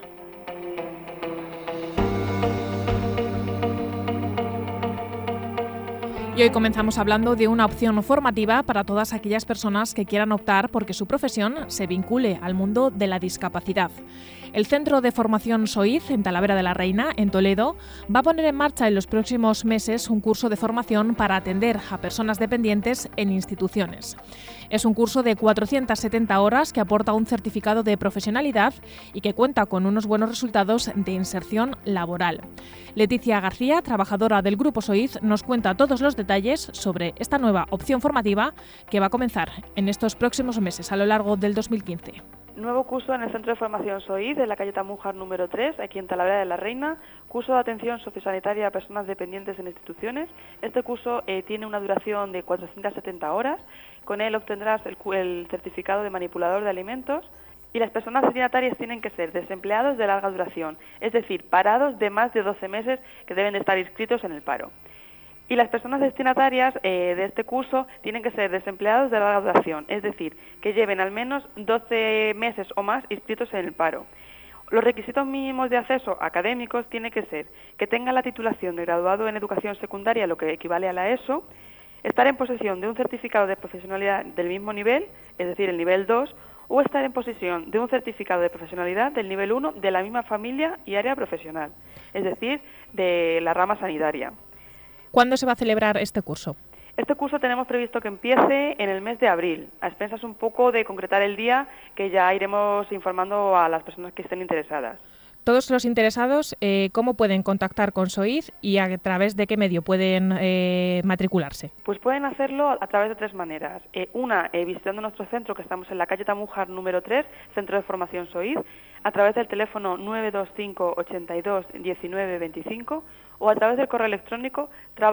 S1: Y hoy comenzamos hablando de una opción formativa para todas aquellas personas que quieran optar porque su profesión se vincule al mundo de la discapacidad. El Centro de Formación SOIZ en Talavera de la Reina, en Toledo, va a poner en marcha en los próximos meses un curso de formación para atender a personas dependientes en instituciones. Es un curso de 470 horas que aporta un certificado de profesionalidad y que cuenta con unos buenos resultados de inserción laboral. Leticia García, trabajadora del Grupo SOIZ, nos cuenta todos los detalles sobre esta nueva opción formativa que va a comenzar en estos próximos meses a lo largo del 2015.
S8: Nuevo curso en el Centro de Formación SOIZ de la calle Tamújar número 3, aquí en Talavera de la Reina, curso de atención sociosanitaria a personas dependientes en instituciones. Este curso tiene una duración de 470 horas, con él obtendrás el certificado de manipulador de alimentos y las personas destinatarias tienen que ser desempleados de larga duración, es decir, parados de más de 12 meses que deben de estar inscritos en el paro. Y las personas destinatarias de este curso tienen que ser desempleados de larga duración, es decir, que lleven al menos 12 meses o más inscritos en el paro. Los requisitos mínimos de acceso académicos tienen que ser que tengan la titulación de graduado en educación secundaria, lo que equivale a la ESO, estar en posesión de un certificado de profesionalidad del mismo nivel, es decir, el nivel 2, o estar en posesión de un certificado de profesionalidad del nivel 1 de la misma familia y área profesional, es decir, de la rama sanitaria.
S1: ¿Cuándo se va a celebrar este curso?
S8: Este curso tenemos previsto que empiece en el mes de abril, a expensas un poco de concretar el día, que ya iremos informando a las personas que estén interesadas.
S1: Todos los interesados, ¿cómo pueden contactar con SOIZ y a través de qué medio pueden matricularse?
S8: Pues pueden hacerlo a través de tres maneras. Una, visitando nuestro centro, que estamos en la calle Tamújar número 3, Centro de Formación SOIZ, a través del teléfono 925 82 19 25 o a través del correo electrónico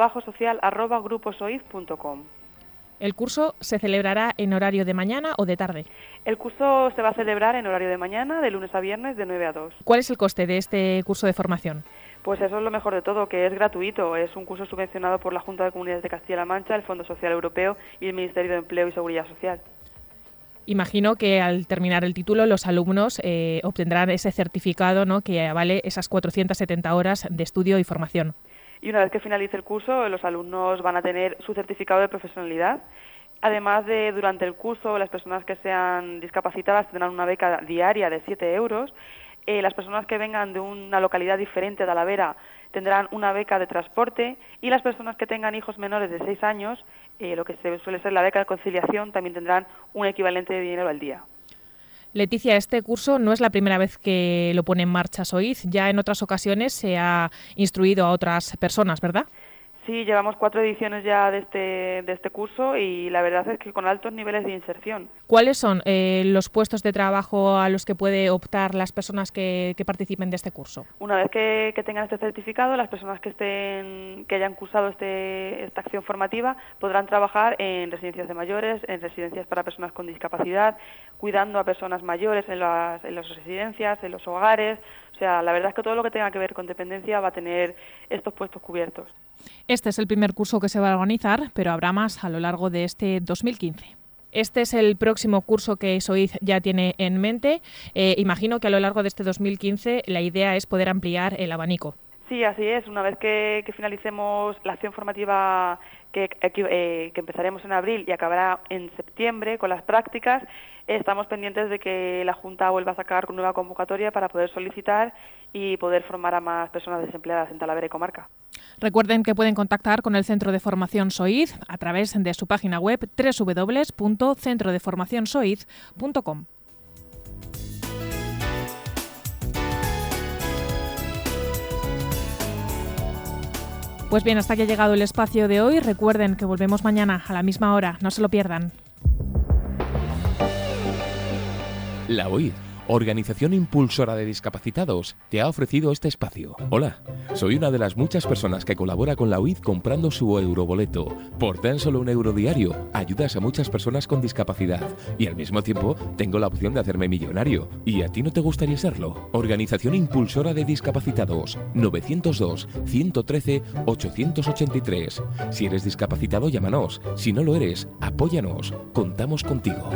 S8: trabajosocial@gruposoiz.com.
S1: ¿El curso se celebrará en horario de mañana o de tarde?
S8: El curso se va a celebrar en horario de mañana, de lunes a viernes, de 9 a 2.
S1: ¿Cuál es el coste de este curso de formación?
S8: Pues eso es lo mejor de todo, que es gratuito. Es un curso subvencionado por la Junta de Comunidades de Castilla-La Mancha, el Fondo Social Europeo y el Ministerio de Empleo y Seguridad Social.
S1: Imagino que al terminar el título los alumnos obtendrán ese certificado, ¿no?, que avale esas 470 horas de estudio y formación.
S8: Y una vez que finalice el curso, los alumnos van a tener su certificado de profesionalidad. Además de, durante el curso, las personas que sean discapacitadas tendrán una beca diaria de 7 euros. Las personas que vengan de una localidad diferente de Talavera tendrán una beca de transporte y las personas que tengan hijos menores de 6 años, lo que suele ser la beca de conciliación, también tendrán un equivalente de dinero al día.
S1: Leticia, este curso no es la primera vez que lo pone en marcha SOIZ, ya en otras ocasiones se ha instruido a otras personas, ¿verdad?
S8: Sí, llevamos 4 ediciones ya de este curso y la verdad es que con altos niveles de inserción.
S1: ¿Cuáles son los puestos de trabajo a los que puede optar las personas que participen de este curso?
S8: Una vez que tengan este certificado, las personas que hayan cursado esta acción formativa podrán trabajar en residencias de mayores, en residencias para personas con discapacidad, cuidando a personas mayores en las residencias, en los hogares. O sea, la verdad es que todo lo que tenga que ver con dependencia va a tener estos puestos cubiertos.
S1: Este es el primer curso que se va a organizar, pero habrá más a lo largo de este 2015. Este es el próximo curso que SOIZ ya tiene en mente. Imagino que a lo largo de este 2015 la idea es poder ampliar el abanico.
S8: Sí, así es. Una vez que finalicemos la acción formativa que empezaremos en abril y acabará en septiembre con las prácticas, estamos pendientes de que la Junta vuelva a sacar nueva convocatoria para poder solicitar y poder formar a más personas desempleadas en Talavera y comarca.
S1: Recuerden que pueden contactar con el Centro de Formación SOIZ a través de su página web www.centrodeformacionsoiz.com. Pues bien, hasta aquí ha llegado el espacio de hoy. Recuerden que volvemos mañana a la misma hora. No se lo pierdan.
S4: La OIZ, Organización Impulsora de Discapacitados te ha ofrecido este espacio. Hola, soy una de las muchas personas que colabora con la UID comprando su euroboleto. Por tan solo €1 diario, ayudas a muchas personas con discapacidad y al mismo tiempo tengo la opción de hacerme millonario. ¿Y a ti no te gustaría serlo? Organización Impulsora de Discapacitados, 902-113-883. Si eres discapacitado, llámanos. Si no lo eres, apóyanos. Contamos contigo.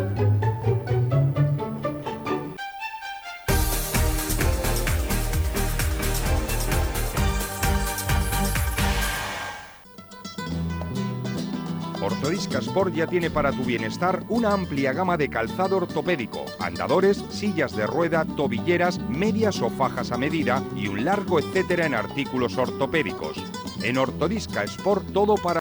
S12: Ortodisca Sport ya tiene para tu bienestar una amplia gama de calzado ortopédico, andadores, sillas de rueda, tobilleras, medias o fajas a medida y un largo etcétera en artículos ortopédicos. En Ortodisca Sport todo para